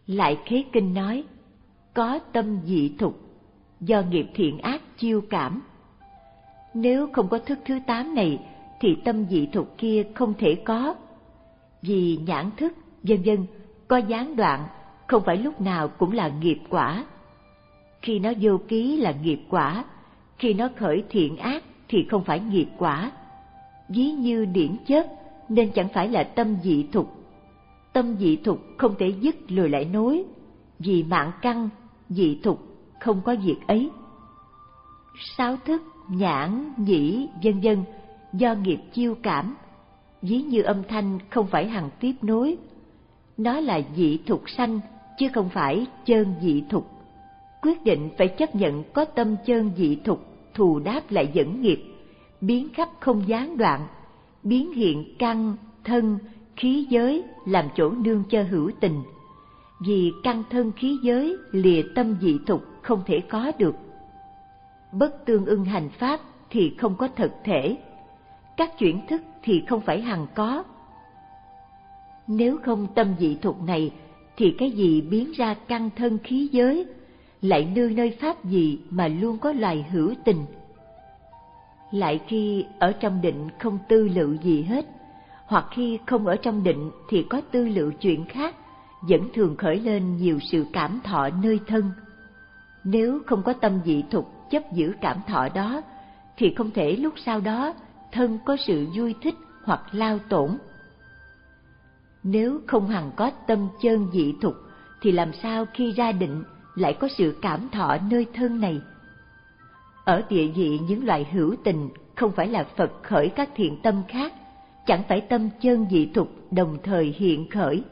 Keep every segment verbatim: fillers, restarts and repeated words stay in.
Lại Khế Kinh nói, có tâm dị thục, do nghiệp thiện ác chiêu cảm. Nếu không có thức thứ tám này, thì tâm dị thục kia không thể có. Vì nhãn thức, vân vân, có gián đoạn, không phải lúc nào cũng là nghiệp quả. Khi nó vô ký là nghiệp quả, khi nó khởi thiện ác thì không phải nghiệp quả. Ví như điển chớp nên chẳng phải là tâm dị thục. Tâm dị thục không thể dứt rồi lại nối, vì mạng căn, dị thục không có việc ấy. Sáu thức, nhãn, nhĩ, vân vân, do nghiệp chiêu cảm, ví như âm thanh không phải hằng tiếp nối. Nó là dị thục sanh, chứ không phải chơn dị thục. Quyết định phải chấp nhận có tâm chơn dị thục, thù đáp lại dẫn nghiệp, biến khắp không gián đoạn, biến hiện căn, thân, khí giới làm chỗ nương cho hữu tình. Vì căn thân khí giới lìa tâm dị thục không thể có được. Bất tương ưng hành pháp thì không có thực thể, các chuyển thức thì không phải hằng có. Nếu không tâm dị thục này, thì cái gì biến ra căn thân khí giới, lại nương nơi pháp gì mà luôn có loài hữu tình. Lại khi ở trong định không tư lự gì hết, hoặc khi không ở trong định thì có tư lự chuyện khác, vẫn thường khởi lên nhiều sự cảm thọ nơi thân. Nếu không có tâm dị thục chấp giữ cảm thọ đó, thì không thể lúc sau đó thân có sự vui thích hoặc lao tổn. Nếu không hằng có tâm chơn dị thục, thì làm sao khi ra định lại có sự cảm thọ nơi thân này? Ở địa vị những loài hữu tình, không phải là Phật khởi các thiện tâm khác, chẳng phải tâm chơn dị thục đồng thời hiện khởi.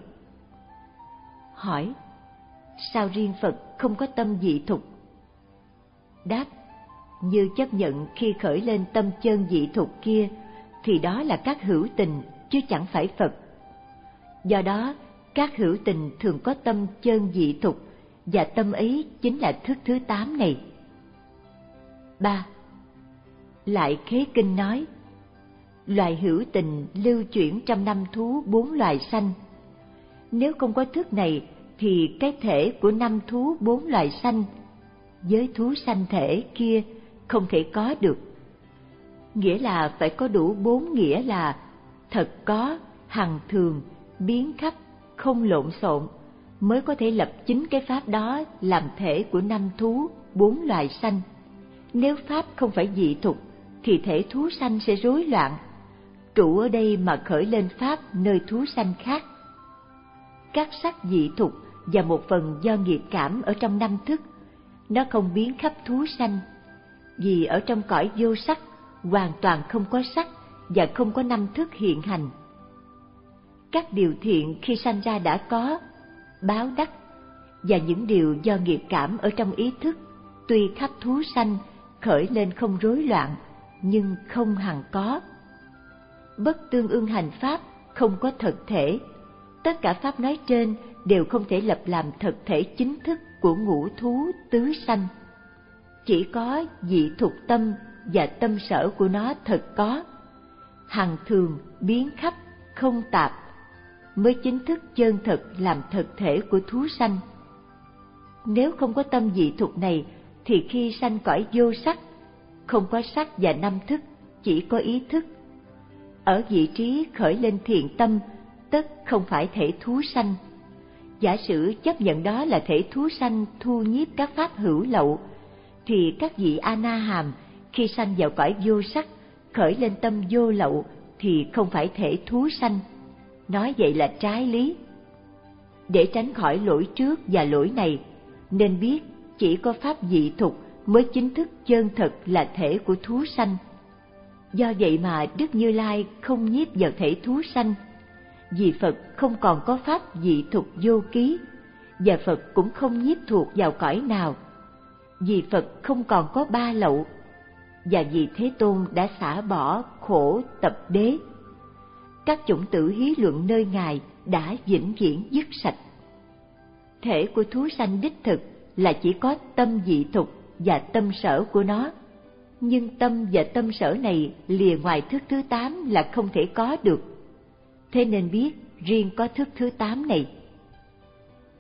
Hỏi, sao riêng Phật không có tâm dị thục? Đáp, như chấp nhận khi khởi lên tâm chơn dị thục kia, thì đó là các hữu tình, chứ chẳng phải Phật. Do đó, các hữu tình thường có tâm chơn dị thục, và tâm ấy chính là thức thứ tám này. ba. Lại Khế Kinh nói, loài hữu tình lưu chuyển trong năm thú bốn loài sanh. Nếu không có thức này, thì cái thể của năm thú bốn loài sanh, với thú sanh thể kia không thể có được. Nghĩa là phải có đủ bốn nghĩa là thật có, hằng thường, biến khắp, không lộn xộn, mới có thể lập chính cái pháp đó làm thể của năm thú, bốn loài sanh. Nếu pháp không phải dị thục, thì thể thú sanh sẽ rối loạn, trụ ở đây mà khởi lên pháp nơi thú sanh khác. Các sắc dị thục và một phần do nghiệp cảm ở trong năm thức, nó không biến khắp thú sanh, vì ở trong cõi vô sắc hoàn toàn không có sắc và không có năm thức hiện hành. Các điều thiện khi sanh ra đã có, báo đắc, và những điều do nghiệp cảm ở trong ý thức, tuy khắp thú sanh khởi lên không rối loạn, nhưng không hằng có. Bất tương ưng hành pháp không có thực thể. Tất cả pháp nói trên đều không thể lập làm thực thể chính thức của ngũ thú tứ sanh. Chỉ có dị thục tâm và tâm sở của nó thật có, hằng thường, biến khắp, không tạp, mới chính thức chân thực làm thực thể của thú sanh. Nếu không có tâm dị thục này, thì khi sanh cõi vô sắc, không có sắc và năm thức, chỉ có ý thức. Ở vị trí khởi lên thiện tâm, tất không phải thể thú sanh. Giả sử chấp nhận đó là thể thú sanh thu nhiếp các pháp hữu lậu, thì các vị A Na Hàm khi sanh vào cõi vô sắc, khởi lên tâm vô lậu thì không phải thể thú sanh. Nói vậy là trái lý. Để tránh khỏi lỗi trước và lỗi này, nên biết chỉ có pháp dị thục mới chính thức chân thật là thể của thú sanh. Do vậy mà Đức Như Lai không nhiếp vào thể thú sanh, vì Phật không còn có pháp dị thục vô ký, và Phật cũng không nhiếp thuộc vào cõi nào, vì Phật không còn có ba lậu, và vì Thế Tôn đã xả bỏ khổ tập đế. Các chủng tử hí luận nơi Ngài đã vĩnh viễn dứt sạch. Thể của thú sanh đích thực là chỉ có tâm dị thục và tâm sở của nó, nhưng tâm và tâm sở này lìa ngoài thức thứ tám là không thể có được. Thế nên biết riêng có thức thứ tám này.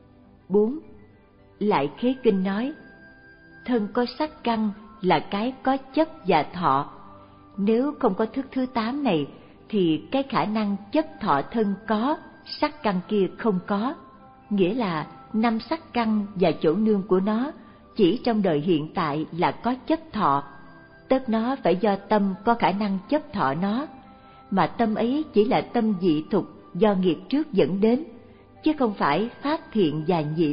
bốn. Lại Khế Kinh nói, thân có sắc căn là cái có chấp và thọ. Nếu không có thức thứ tám này, thì cái khả năng chấp thọ thân có, sắc căn kia không có. Nghĩa là năm sắc căn và chỗ nương của nó chỉ trong đời hiện tại là có chấp thọ. Tất nó phải do tâm có khả năng chấp thọ nó, mà tâm ấy chỉ là tâm dị thục do nghiệp trước dẫn đến, chứ không phải pháp thiện và nhiễm,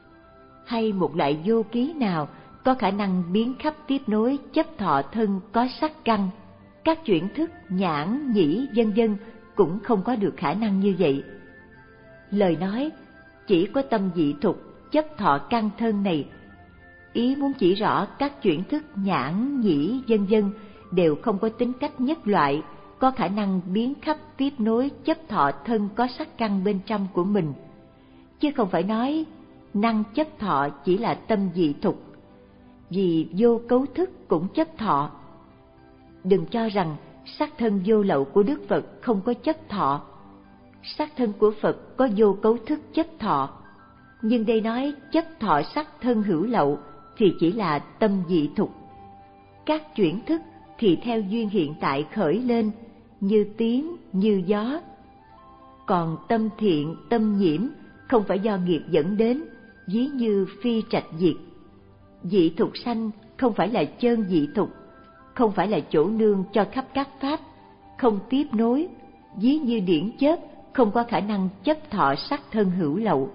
hay một loại vô ký nào có khả năng biến khắp tiếp nối chấp thọ thân có sắc căn. Các chuyển thức nhãn, nhĩ, vân vân cũng không có được khả năng như vậy. Lời nói chỉ có tâm dị thục chấp thọ căn thân này, ý muốn chỉ rõ các chuyển thức nhãn, nhĩ, vân vân đều không có tính cách nhất loại, có khả năng biến khắp tiếp nối chấp thọ thân có sắc căn bên trong của mình, chứ không phải nói năng chấp thọ chỉ là tâm dị thục, vì vô cấu thức cũng chấp thọ. Đừng cho rằng sắc thân vô lậu của Đức Phật không có chấp thọ. Sắc thân của Phật có vô cấu thức chấp thọ, nhưng đây nói chấp thọ sắc thân hữu lậu thì chỉ là tâm dị thục. Các chuyển thức thì theo duyên hiện tại khởi lên, như tiếng, như gió. Còn tâm thiện, tâm nhiễm không phải do nghiệp dẫn đến, ví như phi trạch diệt. Dị thục sanh không phải là chơn dị thục, không phải là chỗ nương cho khắp các pháp, không tiếp nối, ví như điển chớp không có khả năng chấp thọ sắc thân hữu lậu.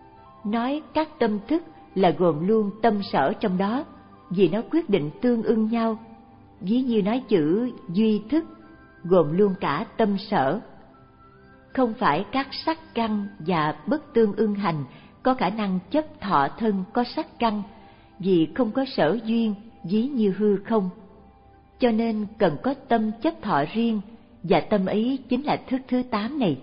Nói các tâm thức là gồm luôn tâm sở trong đó, vì nó quyết định tương ưng nhau, ví như nói chữ duy thức gồm luôn cả tâm sở. Không phải các sắc căn và bất tương ưng hành có khả năng chấp thọ thân có sắc căn, vì không có sở duyên, ví như hư không. Cho nên cần có tâm chấp thọ riêng, và tâm ấy chính là thức thứ tám này.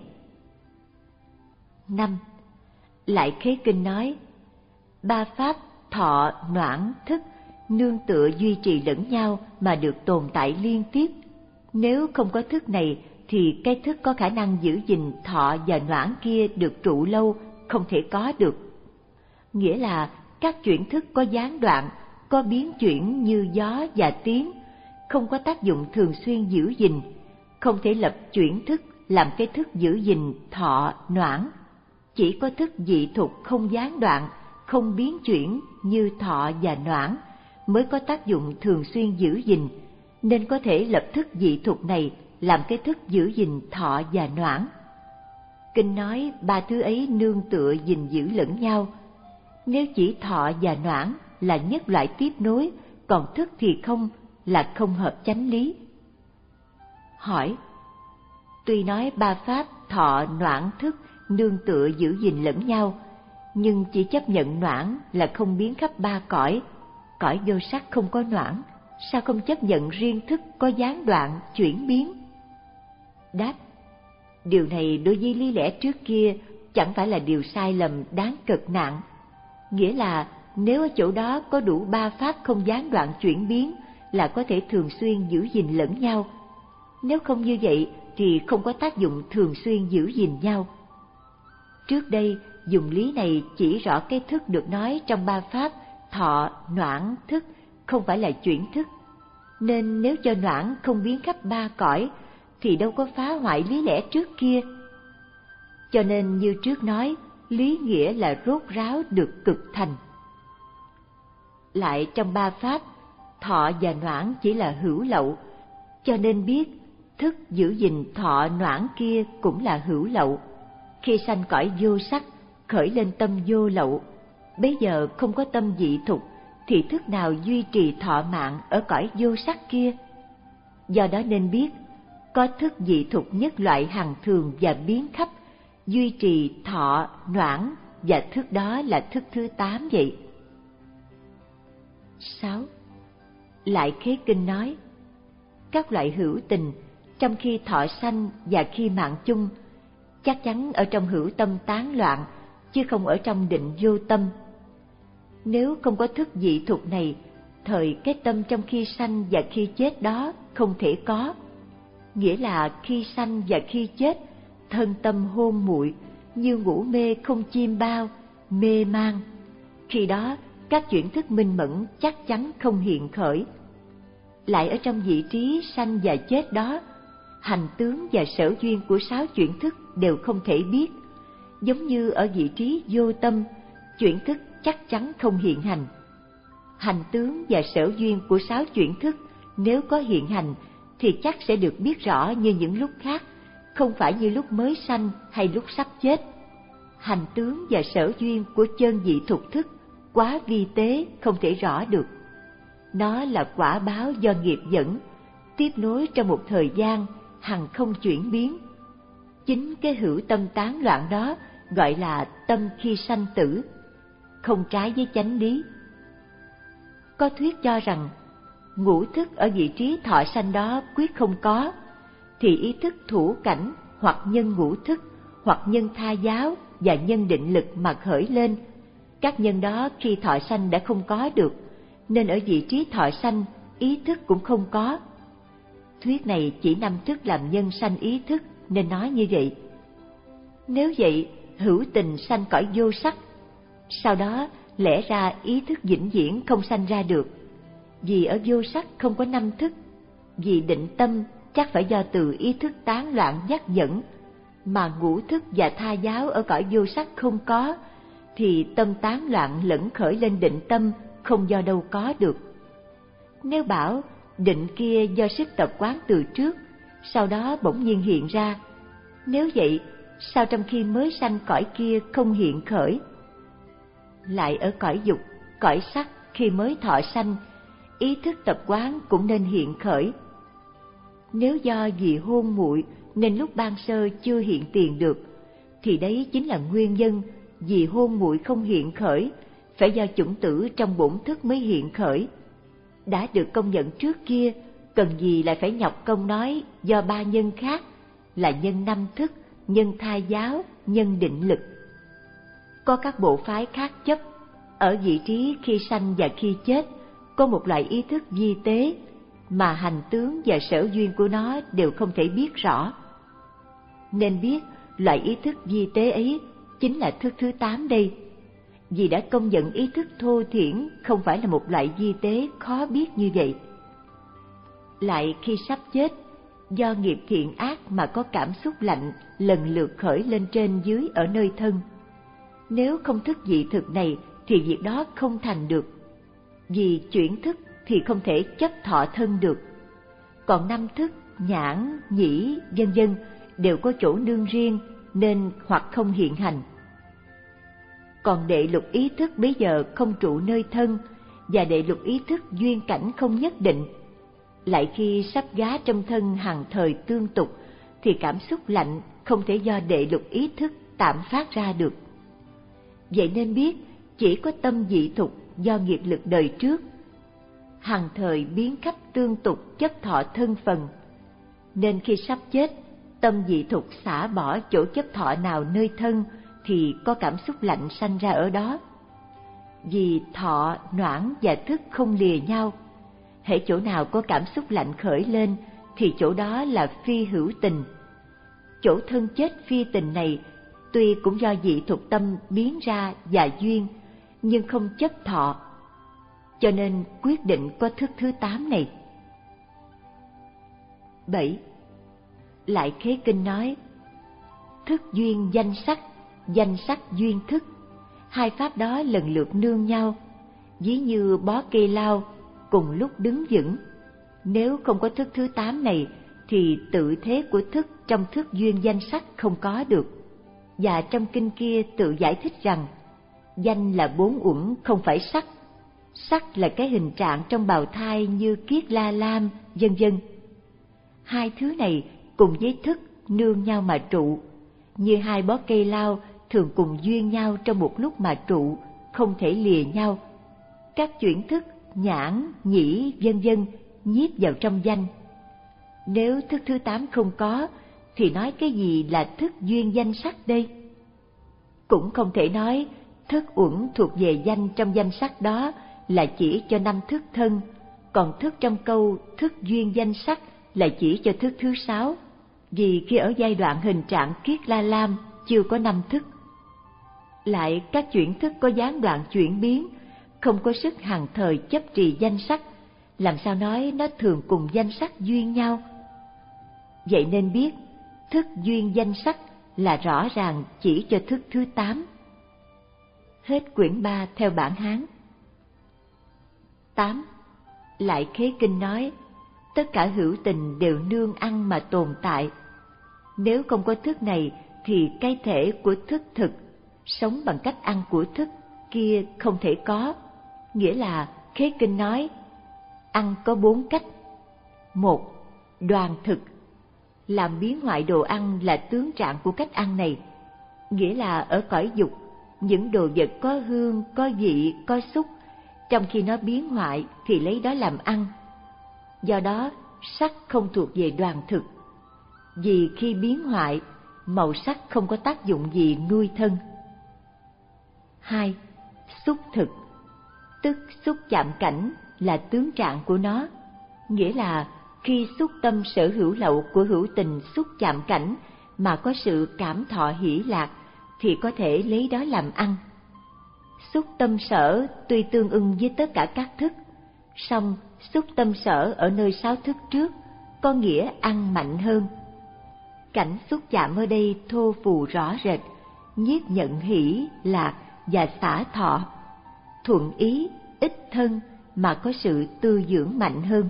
năm. Lại Khế Kinh nói, ba pháp thọ, noãn, thức nương tựa duy trì lẫn nhau mà được tồn tại liên tiếp. Nếu không có thức này thì cái thức có khả năng giữ gìn thọ và noãn kia được trụ lâu không thể có được. Nghĩa là các chuyển thức có gián đoạn, có biến chuyển như gió và tiếng, không có tác dụng thường xuyên giữ gìn, không thể lập chuyển thức làm cái thức giữ gìn thọ, noãn. Chỉ có thức dị thục không gián đoạn, không biến chuyển như thọ và noãn mới có tác dụng thường xuyên giữ gìn, nên có thể lập thức dị thục này làm cái thức giữ gìn thọ và noãn. Kinh nói ba thứ ấy nương tựa gìn giữ lẫn nhau. Nếu chỉ thọ và noãn là nhất loại tiếp nối, còn thức thì không, là không hợp chánh lý. Hỏi: tuy nói ba pháp thọ, noãn, thức nương tựa giữ gìn lẫn nhau, nhưng chỉ chấp nhận noãn là không biến khắp ba cõi, cõi vô sắc không có noãn, sao không chấp nhận riêng thức có gián đoạn, chuyển biến? Đáp: điều này đối với lý lẽ trước kia chẳng phải là điều sai lầm đáng cực nạn. Nghĩa là nếu ở chỗ đó có đủ ba pháp không gián đoạn chuyển biến là có thể thường xuyên giữ gìn lẫn nhau. Nếu không như vậy thì không có tác dụng thường xuyên giữ gìn nhau. Trước đây dùng lý này chỉ rõ cái thức được nói trong ba pháp thọ, noãn, thức không phải là chuyển thức, nên nếu cho noãn không biến khắp ba cõi thì đâu có phá hoại lý lẽ trước kia. Cho nên như trước nói, lý nghĩa là rốt ráo được cực thành. Lại trong ba pháp thọ và noãn chỉ là hữu lậu, cho nên biết thức giữ gìn thọ noãn kia cũng là hữu lậu. Khi sanh cõi vô sắc khởi lên tâm vô lậu, bấy giờ không có tâm dị thục thì thức nào duy trì thọ mạng ở cõi vô sắc kia? Do đó nên biết có thức dị thục nhất loại hằng thường và biến khắp, duy trì thọ, noãn, và thức đó là thức thứ tám vậy. sáu. Lại Khế Kinh nói, các loại hữu tình trong khi thọ sanh và khi mạng chung chắc chắn ở trong hữu tâm tán loạn, chứ không ở trong định vô tâm. Nếu không có thức dị thục này, thời cái tâm trong khi sanh và khi chết đó không thể có. Nghĩa là khi sanh và khi chết, thân tâm hôn muội như ngủ mê không chim bao, mê man. Khi đó, các chuyển thức minh mẫn chắc chắn không hiện khởi. Lại ở trong vị trí sanh và chết đó, hành tướng và sở duyên của sáu chuyển thức đều không thể biết. Giống như ở vị trí vô tâm, chuyển thức chắc chắn không hiện hành. Hành tướng và sở duyên của sáu chuyển thức nếu có hiện hành thì chắc sẽ được biết rõ như những lúc khác, không phải như lúc mới sanh hay lúc sắp chết. Hành tướng và sở duyên của chân dị thục thức quá vi tế, không thể rõ được. Nó là quả báo do nghiệp dẫn, tiếp nối trong một thời gian, hằng không chuyển biến. Chính cái hữu tâm tán loạn đó gọi là tâm khi sanh tử, không trái với chánh lý. Có thuyết cho rằng ngũ thức ở vị trí thọ sanh đó quyết không có, thì ý thức thủ cảnh hoặc nhân ngũ thức hoặc nhân tha giáo và nhân định lực mà khởi lên. Các nhân đó khi thọ sanh đã không có được, nên ở vị trí thọ sanh ý thức cũng không có. Thuyết này chỉ năm thức làm nhân sanh ý thức nên nói như vậy. Nếu vậy, hữu tình sanh cõi vô sắc, sau đó lẽ ra ý thức vĩnh viễn không sanh ra được, vì ở vô sắc không có năm thức. Vì định tâm chắc phải do từ ý thức tán loạn dắt dẫn, mà ngũ thức và tha giáo ở cõi vô sắc không có, thì tâm tán loạn lẫn khởi lên định tâm không do đâu có được. Nếu bảo định kia do sức tập quán từ trước, sau đó bỗng nhiên hiện ra, nếu vậy sao trong khi mới sanh cõi kia không hiện khởi? Lại ở cõi dục, cõi sắc khi mới thọ sanh, ý thức tập quán cũng nên hiện khởi. Nếu do vì hôn muội nên lúc ban sơ chưa hiện tiền được, thì đấy chính là nguyên nhân vì hôn muội không hiện khởi, phải do chủng tử trong bổn thức mới hiện khởi. Đã được công nhận trước kia, cần gì lại phải nhọc công nói do ba nhân khác là nhân năm thức, nhân tha giáo, nhân định lực. Có các bộ phái khác chấp, ở vị trí khi sanh và khi chết, có một loại ý thức vi tế, mà hành tướng và sở duyên của nó đều không thể biết rõ. Nên biết loại ý thức vi tế ấy chính là thức thứ tám đây, vì đã công nhận ý thức thô thiển không phải là một loại vi tế khó biết như vậy. Lại khi sắp chết, do nghiệp thiện ác mà có cảm xúc lạnh lần lượt khởi lên trên dưới ở nơi thân. Nếu không thức dị thực này thì việc đó không thành được, vì chuyển thức thì không thể chấp thọ thân được. Còn năm thức, nhãn, nhĩ, vân vân đều có chỗ nương riêng nên hoặc không hiện hành. Còn đệ lục ý thức bấy giờ không trụ nơi thân, và đệ lục ý thức duyên cảnh không nhất định. Lại khi sắp gá trong thân hàng thời tương tục, thì cảm xúc lạnh không thể do đệ lục ý thức tạm phát ra được. Vậy nên biết chỉ có tâm dị thục do nghiệp lực đời trước, hàng thời biến khắp tương tục chấp thọ thân phần, nên khi sắp chết, tâm dị thục xả bỏ chỗ chấp thọ nào nơi thân thì có cảm xúc lạnh sanh ra ở đó. Vì thọ, noãn và thức không lìa nhau, hễ chỗ nào có cảm xúc lạnh khởi lên thì chỗ đó là phi hữu tình. Chỗ thân chết phi tình này tuy cũng do dị thục tâm biến ra và duyên, nhưng không chấp thọ, cho nên quyết định có thức thứ tám này. bảy. Lại Khế Kinh nói, thức duyên danh sắc, danh sắc duyên thức, hai pháp đó lần lượt nương nhau, ví như bó cây lao cùng lúc đứng vững. Nếu không có thức thứ tám này thì tự thế của thức trong thức duyên danh sắc không có được. Và trong kinh kia tự giải thích rằng danh là bốn uẩn không phải sắc, sắc là cái hình trạng trong bào thai như kiết la lam, vân vân. Hai thứ này cùng với thức nương nhau mà trụ, như hai bó cây lao thường cùng duyên nhau trong một lúc mà trụ, không thể lìa nhau. Các chuyển thức nhãn, nhĩ, vân vân nhiếp vào trong danh. Nếu thức thứ tám không có, thì nói cái gì là thức duyên danh sắc đây? Cũng không thể nói thức uẩn thuộc về danh trong danh sắc đó là chỉ cho năm thức thân, còn thức trong câu thức duyên danh sắc là chỉ cho thức thứ sáu, vì khi ở giai đoạn hình trạng kiết la lam chưa có năm thức. Lại các chuyển thức có gián đoạn chuyển biến, không có sức hằng thời chấp trì danh sắc, làm sao nói nó thường cùng danh sắc duyên nhau? Vậy nên biết, thức duyên danh sắc là rõ ràng chỉ cho thức thứ tám. Hết quyển ba theo bản Hán. tám. Lại Khế Kinh nói, tất cả hữu tình đều nương ăn mà tồn tại. Nếu không có thức này thì cái thể của thức thực, sống bằng cách ăn của thức kia không thể có. Nghĩa là Khế Kinh nói, ăn có bốn cách. Một, đoàn thực. Làm biến hoại đồ ăn là tướng trạng của cách ăn này. Nghĩa là ở cõi dục, những đồ vật có hương, có vị, có xúc, trong khi nó biến hoại thì lấy đó làm ăn. Do đó, sắc không thuộc về đoàn thực. Vì khi biến hoại, màu sắc không có tác dụng gì nuôi thân. Hai, xúc thực. Tức xúc chạm cảnh là tướng trạng của nó. Nghĩa là khi xúc tâm sở hữu lậu của hữu tình xúc chạm cảnh mà có sự cảm thọ hỷ lạc thì có thể lấy đó làm ăn. Xúc tâm sở tuy tương ưng với tất cả các thức, song xúc tâm sở ở nơi sáu thức trước có nghĩa ăn mạnh hơn. Cảnh xúc chạm ở đây thô phù rõ rệt, nhiếp nhận hỷ lạc và xả thọ, thuận ý, ích thân mà có sự tư dưỡng mạnh hơn.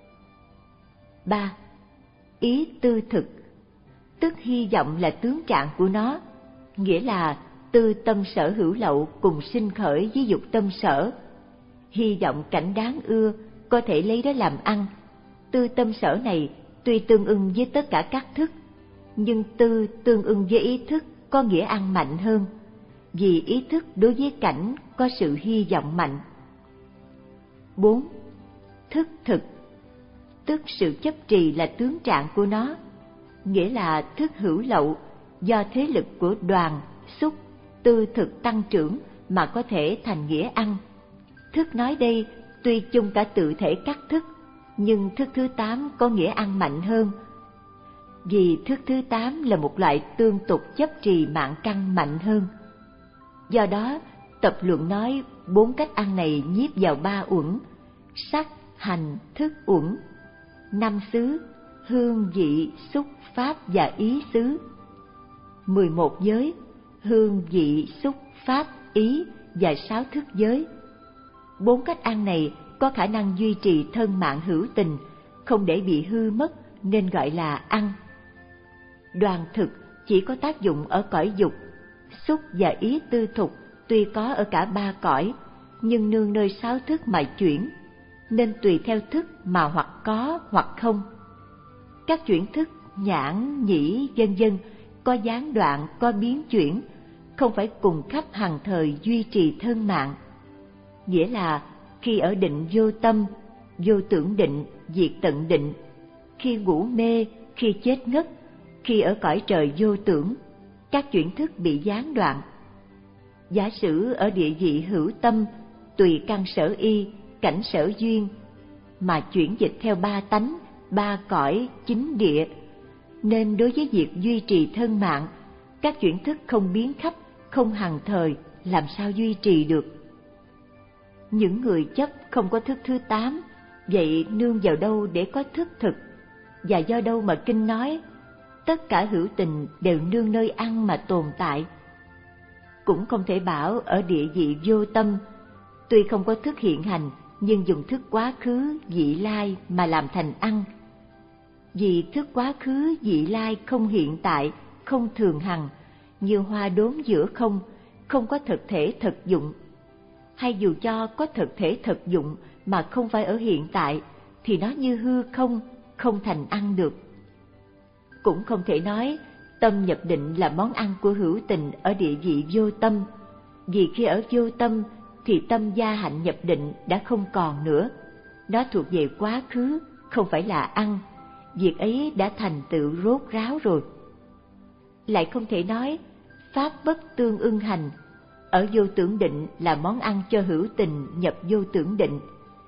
Ba, ý tư thực. Tức hy vọng là tướng trạng của nó, nghĩa là tư tâm sở hữu lậu cùng sinh khởi với dục tâm sở. Hy vọng cảnh đáng ưa có thể lấy đó làm ăn. Tư tâm sở này tuy tương ưng với tất cả các thức, nhưng tư tương ưng với ý thức có nghĩa ăn mạnh hơn, vì ý thức đối với cảnh có sự hy vọng mạnh. Bốn, thức thực. Tức sự chấp trì là tướng trạng của nó, nghĩa là thức hữu lậu do thế lực của đoàn, xúc, tư thực tăng trưởng mà có thể thành nghĩa ăn. Thức nói đây tuy chung cả tự thể các thức, nhưng thức thứ tám có nghĩa ăn mạnh hơn, vì thức thứ tám là một loại tương tục chấp trì mạng căn mạnh hơn. Do đó, tập luận nói bốn cách ăn này nhiếp vào ba uẩn: sắc, hành, thức uẩn, năm xứ, hương, vị, xúc, pháp và ý xứ, mười một giới, hương, vị, xúc, pháp, ý và sáu thức giới. Bốn cách ăn này có khả năng duy trì thân mạng hữu tình, không để bị hư mất nên gọi là ăn. Đoàn thực chỉ có tác dụng ở cõi dục, xúc và ý tư thục tuy có ở cả ba cõi, nhưng nương nơi sáu thức mà chuyển, nên tùy theo thức mà hoặc có hoặc không. Các chuyển thức nhãn, nhĩ, vân vân có gián đoạn, có biến chuyển, không phải cùng khắp hằng thời duy trì thân mạng. Nghĩa là khi ở định vô tâm, vô tưởng định, diệt tận định, khi ngủ mê, khi chết ngất, khi ở cõi trời vô tưởng, các chuyển thức bị gián đoạn. Giả sử ở địa vị hữu tâm, tùy căn sở y, cảnh sở duyên, mà chuyển dịch theo ba tánh, ba cõi, chính địa, nên đối với việc duy trì thân mạng, các chuyển thức không biến khắp, không hằng thời, làm sao duy trì được? Những người chấp không có thức thứ tám, vậy nương vào đâu để có thức thực? Và do đâu mà kinh nói tất cả hữu tình đều nương nơi ăn mà tồn tại? Cũng không thể bảo ở địa vị vô tâm, tuy không có thức hiện hành, nhưng dùng thức quá khứ, vị lai mà làm thành ăn. Vì thức quá khứ, vị lai không hiện tại, không thường hằng, như hoa đốn giữa không, không có thực thể thực dụng. Hay dù cho có thực thể thực dụng mà không phải ở hiện tại, thì nó như hư không, không thành ăn được. Cũng không thể nói tâm nhập định là món ăn của hữu tình ở địa vị vô tâm, vì khi ở vô tâm thì tâm gia hạnh nhập định đã không còn nữa. Nó thuộc về quá khứ, không phải là ăn, việc ấy đã thành tựu rốt ráo rồi. Lại không thể nói pháp bất tương ưng hành, ở vô tưởng định là món ăn cho hữu tình nhập vô tưởng định,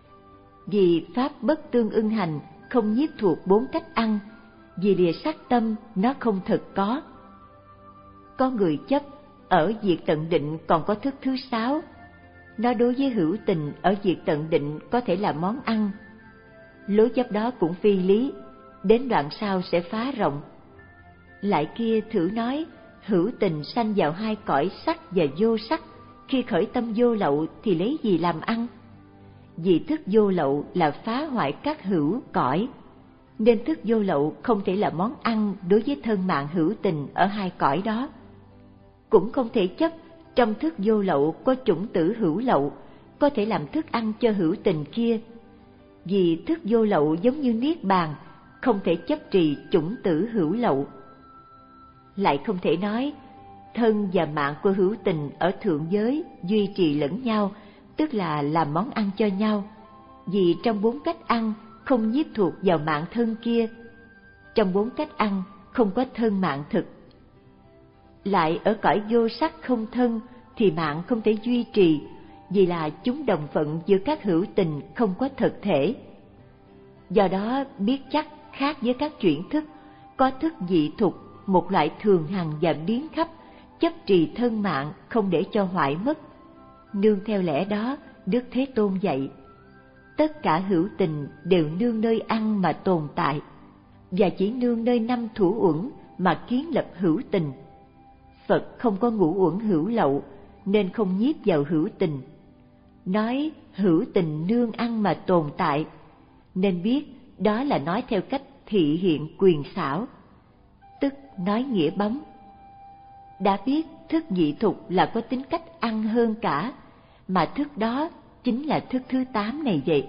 vì pháp bất tương ưng hành không nhiếp thuộc bốn cách ăn, vì lìa sắc tâm nó không thực có. Có người chấp ở diệt tận định còn có thức thứ sáu. Nó đối với hữu tình ở diệt tận định có thể là món ăn. Lối chấp đó cũng phi lý, đến đoạn sau sẽ phá rộng. Lại kia thử nói, hữu tình sanh vào hai cõi sắc và vô sắc, khi khởi tâm vô lậu thì lấy gì làm ăn? Vì thức vô lậu là phá hoại các hữu cõi, nên thức vô lậu không thể là món ăn đối với thân mạng hữu tình ở hai cõi đó. Cũng không thể chấp trong thức vô lậu có chủng tử hữu lậu, có thể làm thức ăn cho hữu tình kia. Vì thức vô lậu giống như niết bàn, không thể chấp trì chủng tử hữu lậu. Lại không thể nói thân và mạng của hữu tình ở thượng giới duy trì lẫn nhau, tức là làm món ăn cho nhau. Vì trong bốn cách ăn không nhiếp thuộc vào mạng thân kia, trong bốn cách ăn không có thân mạng thực. Lại ở cõi vô sắc không thân thì mạng không thể duy trì, vì là chúng đồng phận giữa các hữu tình không có thực thể. Do đó biết chắc khác với các chuyển thức, có thức dị thục, một loại thường hằng và biến khắp, chấp trì thân mạng không để cho hoại mất. Nương theo lẽ đó, Đức Thế Tôn dạy, tất cả hữu tình đều nương nơi ăn mà tồn tại, và chỉ nương nơi năm thủ uẩn mà kiến lập hữu tình. Phật không có ngũ uẩn hữu lậu, nên không nhiếp vào hữu tình. Nói hữu tình nương ăn mà tồn tại, nên biết đó là nói theo cách thị hiện quyền xảo, tức nói nghĩa bóng. Đã biết thức dị thục là có tính cách ăn hơn cả, mà thức đó chính là thức thứ tám này vậy.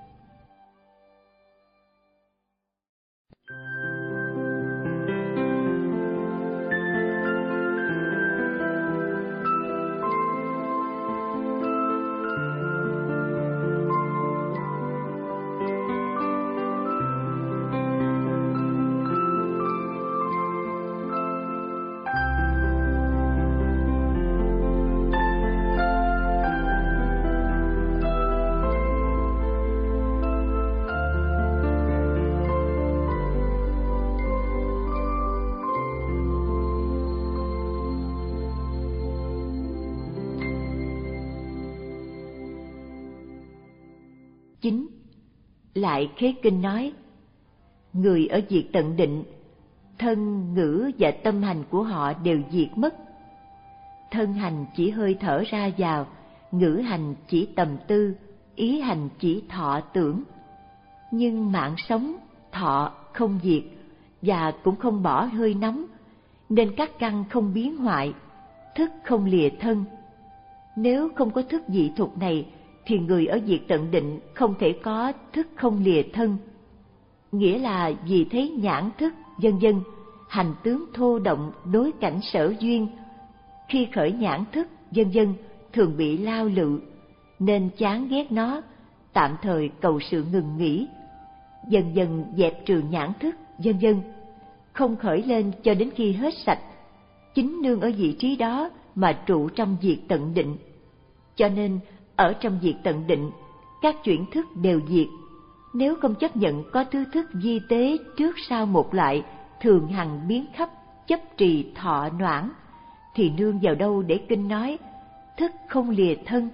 Chính lại khế kinh nói, người ở diệt tận định, thân, ngữ và tâm hành của họ đều diệt mất. Thân hành chỉ hơi thở ra vào, ngữ hành chỉ tầm tư, ý hành chỉ thọ tưởng. Nhưng mạng sống, thọ không diệt, và cũng không bỏ hơi nóng, nên các căn không biến hoại, thức không lìa thân. Nếu không có thức dị thục này, thì người ở diệt tận định không thể có thức không lìa thân. Nghĩa là vì thấy nhãn thức, vân vân, hành tướng thô động đối cảnh sở duyên, khi khởi nhãn thức, vân vân, thường bị lao lự, nên chán ghét nó, tạm thời cầu sự ngừng nghỉ, dần dần dẹp trừ nhãn thức, vân vân, không khởi lên cho đến khi hết sạch. Chính nương ở vị trí đó mà trụ trong diệt tận định. Cho nên ở trong diệt tận định, các chuyển thức đều diệt. Nếu không chấp nhận có thứ thức di tế trước sau một loại, thường hằng biến khắp, chấp trì thọ noãn, thì nương vào đâu để kinh nói thức không lìa thân?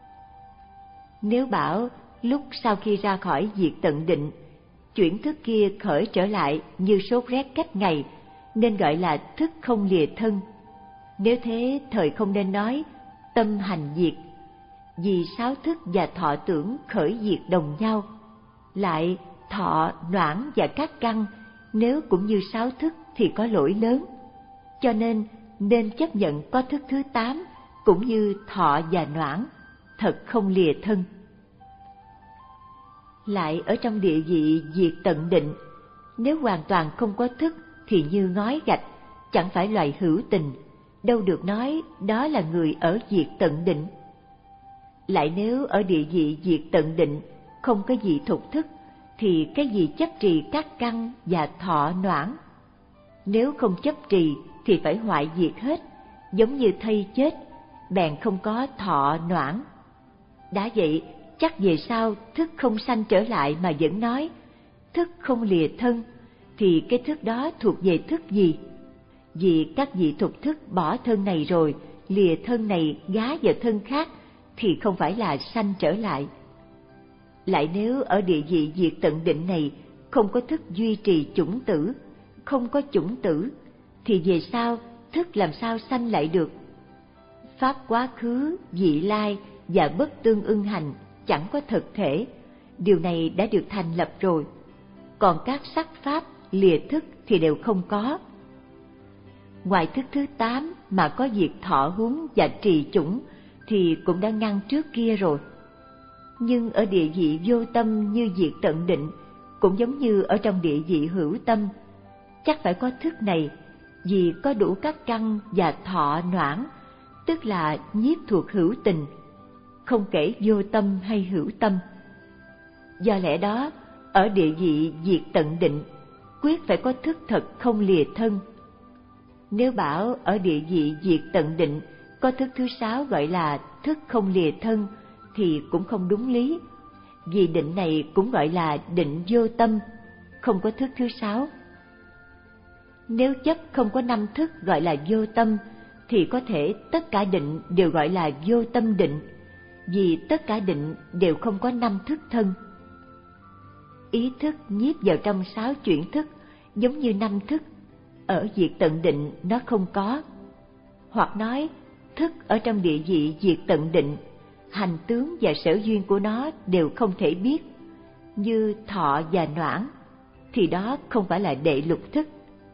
Nếu bảo lúc sau khi ra khỏi diệt tận định, chuyển thức kia khởi trở lại như sốt rét cách ngày, nên gọi là thức không lìa thân. Nếu thế, thời không nên nói tâm hành diệt, vì sáu thức và thọ tưởng khởi diệt đồng nhau. Lại thọ, noãn và các căn, nếu cũng như sáu thức thì có lỗi lớn. Cho nên nên chấp nhận có thức thứ tám cũng như thọ và noãn, thật không lìa thân. Lại ở trong địa vị diệt tận định, nếu hoàn toàn không có thức thì như ngói gạch, chẳng phải loài hữu tình, đâu được nói đó là người ở diệt tận định. Lại nếu ở địa vị diệt tận định không có gì thục thức, thì cái gì chấp trì các căn và thọ noãn? Nếu không chấp trì thì phải hoại diệt hết, giống như thây chết, bèn không có thọ noãn. Đã vậy, chắc về sau thức không sanh trở lại mà vẫn nói thức không lìa thân, thì cái thức đó thuộc về thức gì? Vì các vị thục thức bỏ thân này rồi lìa thân này gá vào thân khác thì không phải là sanh trở lại. Lại nếu ở địa vị diệt tận định này không có thức duy trì chủng tử, không có chủng tử, thì về sau thức làm sao sanh lại được? Pháp quá khứ, vị lai và bất tương ưng hành chẳng có thực thể, điều này đã được thành lập rồi. Còn các sắc pháp, lìa thức thì đều không có. Ngoài thức thứ tám mà có diệt thọ huống và trì chủng thì cũng đã ngăn trước kia rồi. Nhưng ở địa vị vô tâm như diệt tận định, cũng giống như ở trong địa vị hữu tâm, chắc phải có thức này, vì có đủ các căn và thọ noãn, tức là nhiếp thuộc hữu tình, không kể vô tâm hay hữu tâm. Do lẽ đó, ở địa vị diệt tận định, quyết phải có thức thật không lìa thân. Nếu bảo ở địa vị diệt tận định có thức thứ sáu gọi là thức không lìa thân thì cũng không đúng lý, vì định này cũng gọi là định vô tâm, không có thức thứ sáu. Nếu chấp không có năm thức gọi là vô tâm, thì có thể tất cả định đều gọi là vô tâm định, vì tất cả định đều không có năm thức thân. Ý thức nhiếp vào trong sáu chuyển thức giống như năm thức, ở diệt tận định nó không có. Hoặc nói, thức ở trong địa vị diệt tận định, hành tướng và sở duyên của nó đều không thể biết, như thọ và noãn, thì đó không phải là đệ lục thức.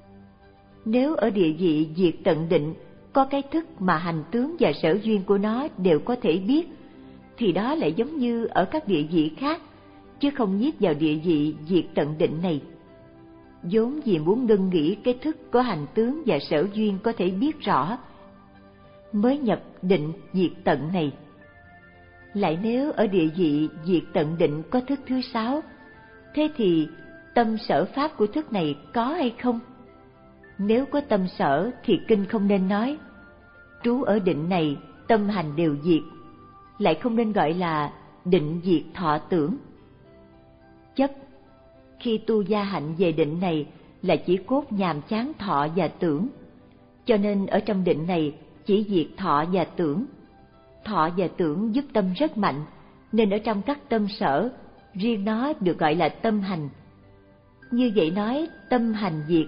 Nếu ở địa vị diệt tận định có cái thức mà hành tướng và sở duyên của nó đều có thể biết, thì đó lại giống như ở các địa vị khác, chứ không nhiếp vào địa vị diệt tận định này. Vốn vì muốn ngưng nghĩ cái thức có hành tướng và sở duyên có thể biết rõ, mới nhập định diệt tận này. Lại nếu ở địa vị diệt tận định có thức thứ sáu, thế thì tâm sở pháp của thức này có hay không? Nếu có tâm sở thì kinh không nên nói. Trú ở định này, tâm hành đều diệt, lại không nên gọi là định diệt thọ tưởng. Chấp, khi tu gia hạnh về định này là chỉ cốt nhàm chán thọ và tưởng, cho nên ở trong định này chỉ diệt thọ và tưởng. Thọ và tưởng giúp tâm rất mạnh, nên ở trong các tâm sở, riêng nó được gọi là tâm hành. Như vậy nói tâm hành diệt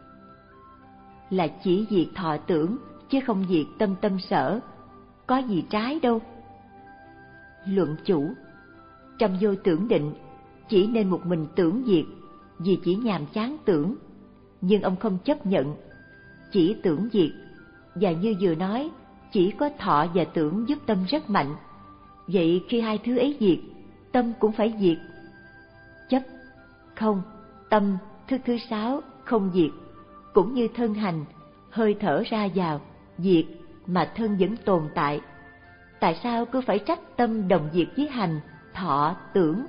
là chỉ diệt thọ tưởng, chứ không diệt tâm tâm sở, có gì trái đâu. Luận chủ, trong vô tưởng định, chỉ nên một mình tưởng diệt, vì chỉ nhàm chán tưởng, nhưng ông không chấp nhận, chỉ tưởng diệt, và như vừa nói, chỉ có thọ và tưởng giúp tâm rất mạnh. Vậy khi hai thứ ấy diệt, tâm cũng phải diệt. Chấp, không, tâm, thức thứ sáu, không diệt, cũng như thân hành, hơi thở ra vào, diệt, mà thân vẫn tồn tại. Tại sao cứ phải trách tâm đồng diệt với hành, thọ, tưởng?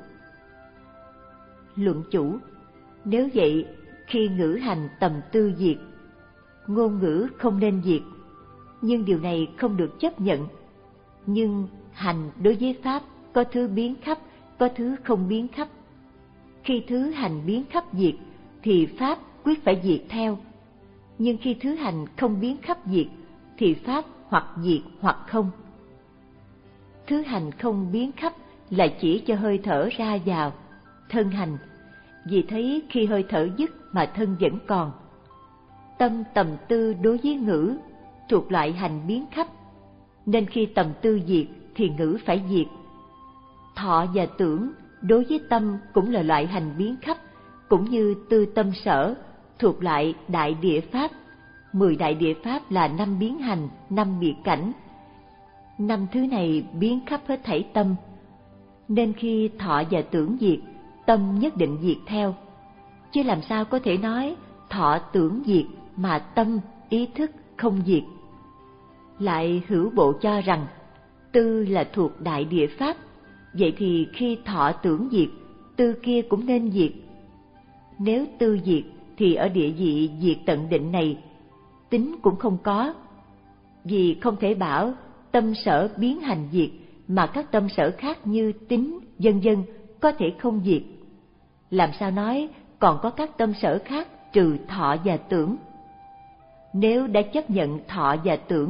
Luận chủ, nếu vậy, khi ngữ hành tầm tư diệt, ngôn ngữ không nên diệt, nhưng điều này không được chấp nhận. Nhưng hành đối với pháp có thứ biến khắp, có thứ không biến khắp. Khi thứ hành biến khắp diệt, thì pháp quyết phải diệt theo. Nhưng khi thứ hành không biến khắp diệt, thì pháp hoặc diệt hoặc không. Thứ hành không biến khắp là chỉ cho hơi thở ra vào, thân hành, vì thấy khi hơi thở dứt mà thân vẫn còn. Tâm tầm tư đối với ngữ thuộc loại hành biến khắp, nên khi tầm tư diệt thì ngữ phải diệt. Thọ và tưởng đối với tâm cũng là loại hành biến khắp, cũng như tư tâm sở thuộc loại đại địa pháp. Mười đại địa pháp là năm biến hành, năm biệt cảnh. Năm thứ này biến khắp hết thảy tâm, nên khi thọ và tưởng diệt, tâm nhất định diệt theo. Chứ làm sao có thể nói thọ tưởng diệt mà tâm, ý thức không diệt. Lại hữu bộ cho rằng tư là thuộc đại địa pháp, vậy thì khi thọ tưởng diệt, tư kia cũng nên diệt. Nếu tư diệt thì ở địa vị diệt tận định này, tính cũng không có, vì không thể bảo tâm sở biến hành diệt mà các tâm sở khác như tính, vân vân có thể không diệt. Làm sao nói còn có các tâm sở khác trừ thọ và tưởng? Nếu đã chấp nhận thọ và tưởng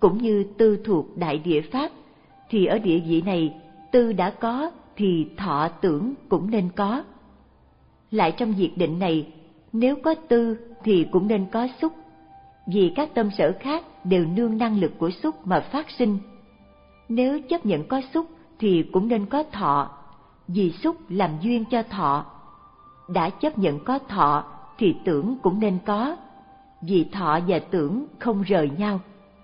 cũng như tư thuộc đại địa pháp, thì ở địa vị này tư đã có thì thọ tưởng cũng nên có. Lại trong diệt định này, nếu có tư thì cũng nên có xúc, vì các tâm sở khác đều nương năng lực của xúc mà phát sinh. Nếu chấp nhận có xúc thì cũng nên có thọ, vì xúc làm duyên cho thọ. Đã chấp nhận có thọ thì tưởng cũng nên có, vì thọ và tưởng không rời nhau.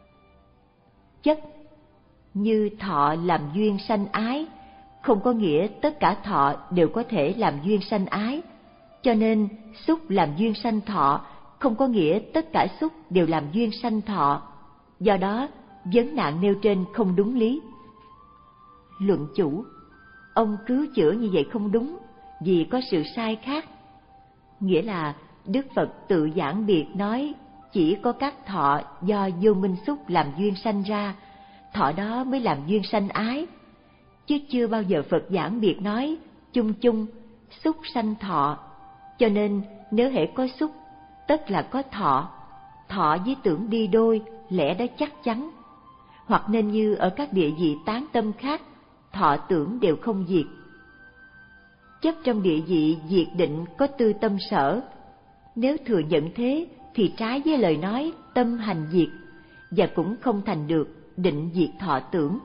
Chất như thọ làm duyên sanh ái, không có nghĩa tất cả thọ đều có thể làm duyên sanh ái. Cho nên xúc làm duyên sanh thọ, không có nghĩa tất cả xúc đều làm duyên sanh thọ. Do đó, vấn nạn nêu trên không đúng lý. Luận chủ, ông cứu chữa như vậy không đúng, vì có sự sai khác. Nghĩa là Đức Phật tự giảng biệt nói chỉ có các thọ do vô minh xúc làm duyên sanh ra, thọ đó mới làm duyên sanh ái. Chứ chưa bao giờ Phật giảng biệt nói chung chung xúc sanh thọ. Cho nên nếu hễ có xúc, tất là có thọ. Thọ với tưởng đi đôi, lẽ đó chắc chắn. Hoặc nên như ở các địa vị tán tâm khác, thọ tưởng đều không diệt. Chấp trong địa vị diệt định có tư tâm sở. Nếu thừa nhận thế thì trái với lời nói tâm hành diệt, và cũng không thành được định diệt thọ tưởng.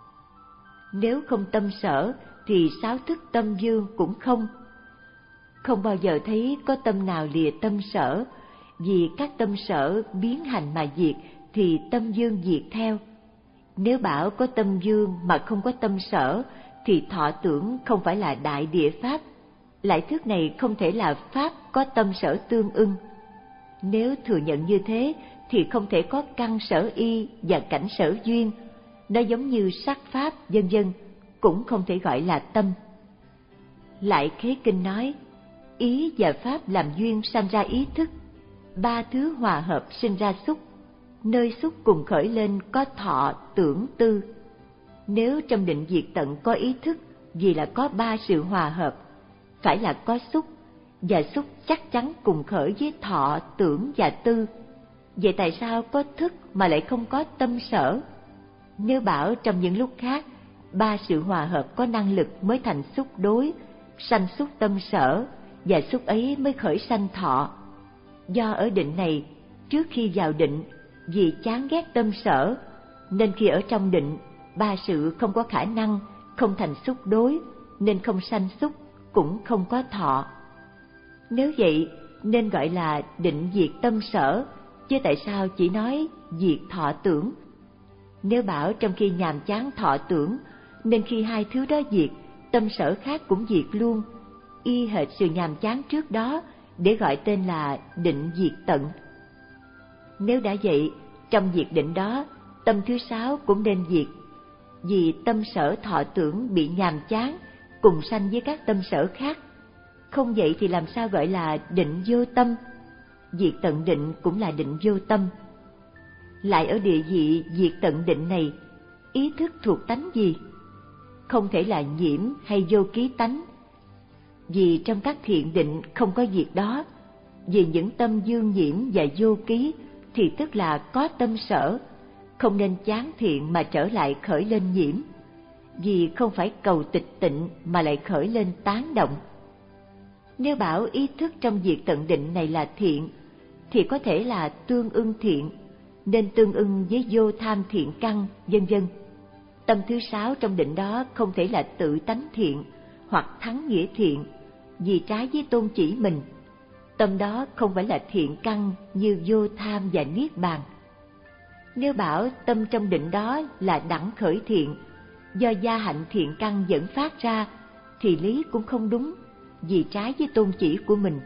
Nếu không tâm sở thì sáu thức tâm dương cũng không. Không bao giờ thấy có tâm nào lìa tâm sở, vì các tâm sở biến hành mà diệt thì tâm dương diệt theo. Nếu bảo có tâm dương mà không có tâm sở thì thọ tưởng không phải là đại địa pháp, lại thuyết này không thể là pháp có tâm sở tương ưng. Nếu thừa nhận như thế thì không thể có căn sở y và cảnh sở duyên, nó giống như sắc pháp vân vân, cũng không thể gọi là tâm. Lại Khế Kinh nói, ý và pháp làm duyên sanh ra ý thức, ba thứ hòa hợp sinh ra xúc, nơi xúc cùng khởi lên có thọ, tưởng, tư. Nếu trong định diệt tận có ý thức, vì là có ba sự hòa hợp, phải là có xúc, và xúc chắc chắn cùng khởi với thọ, tưởng và tư. Vậy tại sao có thức mà lại không có tâm sở? Nếu bảo trong những lúc khác, ba sự hòa hợp có năng lực mới thành xúc đối, sanh xúc tâm sở, và xúc ấy mới khởi sanh thọ. Do ở định này, trước khi vào định, vì chán ghét tâm sở, nên khi ở trong định, ba sự không có khả năng, không thành xúc đối, nên không sanh xúc, cũng không có thọ. Nếu vậy, nên gọi là định diệt tâm sở, chứ tại sao chỉ nói diệt thọ tưởng? Nếu bảo trong khi nhàm chán thọ tưởng, nên khi hai thứ đó diệt, tâm sở khác cũng diệt luôn, y hệt sự nhàm chán trước đó, để gọi tên là định diệt tận. Nếu đã vậy, trong diệt định đó, tâm thứ sáu cũng nên diệt, vì tâm sở thọ tưởng bị nhàm chán, cùng sanh với các tâm sở khác. Không vậy thì làm sao gọi là định vô tâm? Diệt tận định cũng là định vô tâm. Lại ở địa vị diệt tận định này, ý thức thuộc tánh gì? Không thể là nhiễm hay vô ký tánh, vì trong các thiện định không có việc đó. Vì những tâm dương nhiễm và vô ký thì tức là có tâm sở, không nên chán thiện mà trở lại khởi lên nhiễm, vì không phải cầu tịch tịnh mà lại khởi lên tán động. Nếu bảo ý thức trong diệt tận định này là thiện, thì có thể là tương ưng thiện, nên tương ưng với vô tham thiện căn, vân vân. Tâm thứ sáu trong định đó không thể là tự tánh thiện hoặc thắng nghĩa thiện, vì trái với tôn chỉ mình. Tâm đó không phải là thiện căn như vô tham và niết bàn. Nếu bảo tâm trong định đó là đẳng khởi thiện, do gia hạnh thiện căn dẫn phát ra, thì lý cũng không đúng, vì trái với tôn chỉ của mình.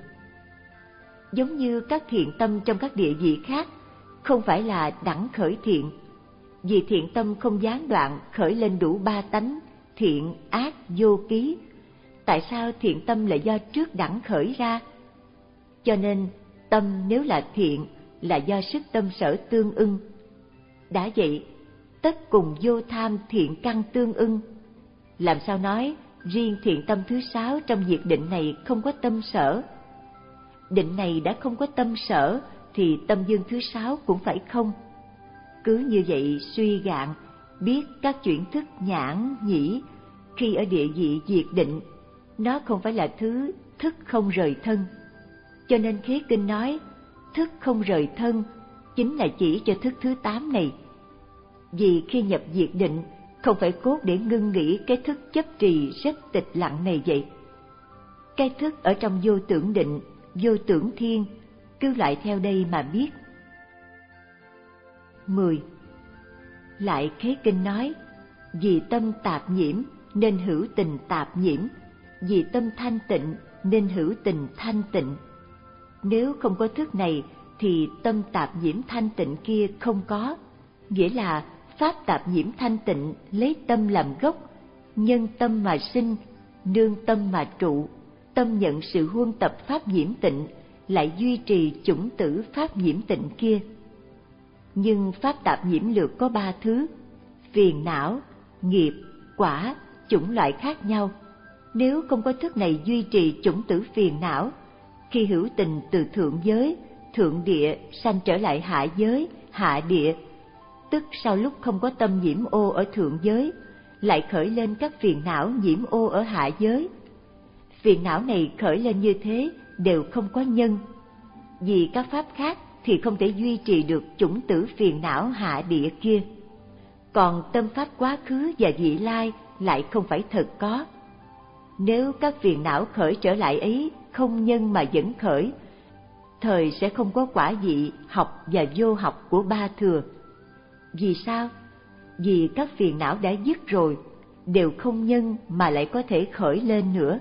Giống như các thiện tâm trong các địa vị khác, không phải là đẳng khởi thiện, vì thiện tâm không gián đoạn khởi lên đủ ba tánh, thiện, ác, vô ký. Tại sao thiện tâm lại do trước đẳng khởi ra? Cho nên tâm nếu là thiện là do sức tâm sở tương ưng. Đã vậy, tất cùng vô tham thiện căn tương ưng. Làm sao nói riêng thiện tâm thứ sáu trong diệt định này không có tâm sở? Định này đã không có tâm sở thì tâm dương thứ sáu cũng phải không. Cứ như vậy suy gạn, biết các chuyển thức nhãn nhĩ, khi ở địa vị diệt định, nó không phải là thứ thức không rời thân. Cho nên Khế Kinh nói, thức không rời thân chính là chỉ cho thức thứ tám này. Vì khi nhập diệt định, không phải cốt để ngưng nghĩ cái thức chấp trì rất tịch lặng này vậy. Cái thức ở trong vô tưởng định, vô tưởng thiên, cứ lại theo đây mà biết. mười. Lại Khế Kinh nói, vì tâm tạp nhiễm nên hữu tình tạp nhiễm, vì tâm thanh tịnh nên hữu tình thanh tịnh. Nếu không có thức này thì tâm tạp nhiễm thanh tịnh kia không có, nghĩa là pháp tạp nhiễm thanh tịnh lấy tâm làm gốc, nhân tâm mà sinh, nương tâm mà trụ, tâm nhận sự huân tập pháp nhiễm tịnh, lại duy trì chủng tử pháp nhiễm tịnh kia. Nhưng pháp tạp nhiễm lược có ba thứ: phiền não, nghiệp, quả, chủng loại khác nhau. Nếu không có thức này duy trì chủng tử phiền não, khi hữu tình từ thượng giới, thượng địa sanh trở lại hạ giới, hạ địa, tức sau lúc không có tâm nhiễm ô ở thượng giới, lại khởi lên các phiền não nhiễm ô ở hạ giới. Phiền não này khởi lên như thế đều không có nhân, vì các pháp khác thì không thể duy trì được chủng tử phiền não hạ địa kia. Còn tâm pháp quá khứ và vị lai lại không phải thật có. Nếu các phiền não khởi trở lại ấy không nhân mà vẫn khởi, thời sẽ không có quả vị, học và vô học của ba thừa. Vì sao? Vì các phiền não đã dứt rồi, đều không nhân mà lại có thể khởi lên nữa.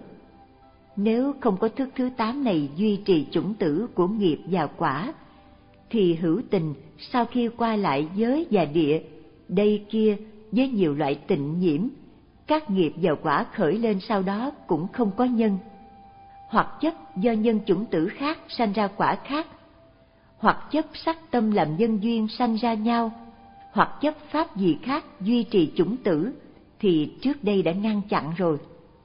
Nếu không có thức thứ tám này duy trì chủng tử của nghiệp và quả, thì hữu tình sau khi qua lại giới và địa, đây kia với nhiều loại tịnh nhiễm, các nghiệp và quả khởi lên sau đó cũng không có nhân. Hoặc chấp do nhân chủng tử khác sanh ra quả khác, hoặc chấp sắc tâm làm nhân duyên sanh ra nhau, hoặc chấp pháp gì khác duy trì chủng tử, thì trước đây đã ngăn chặn rồi.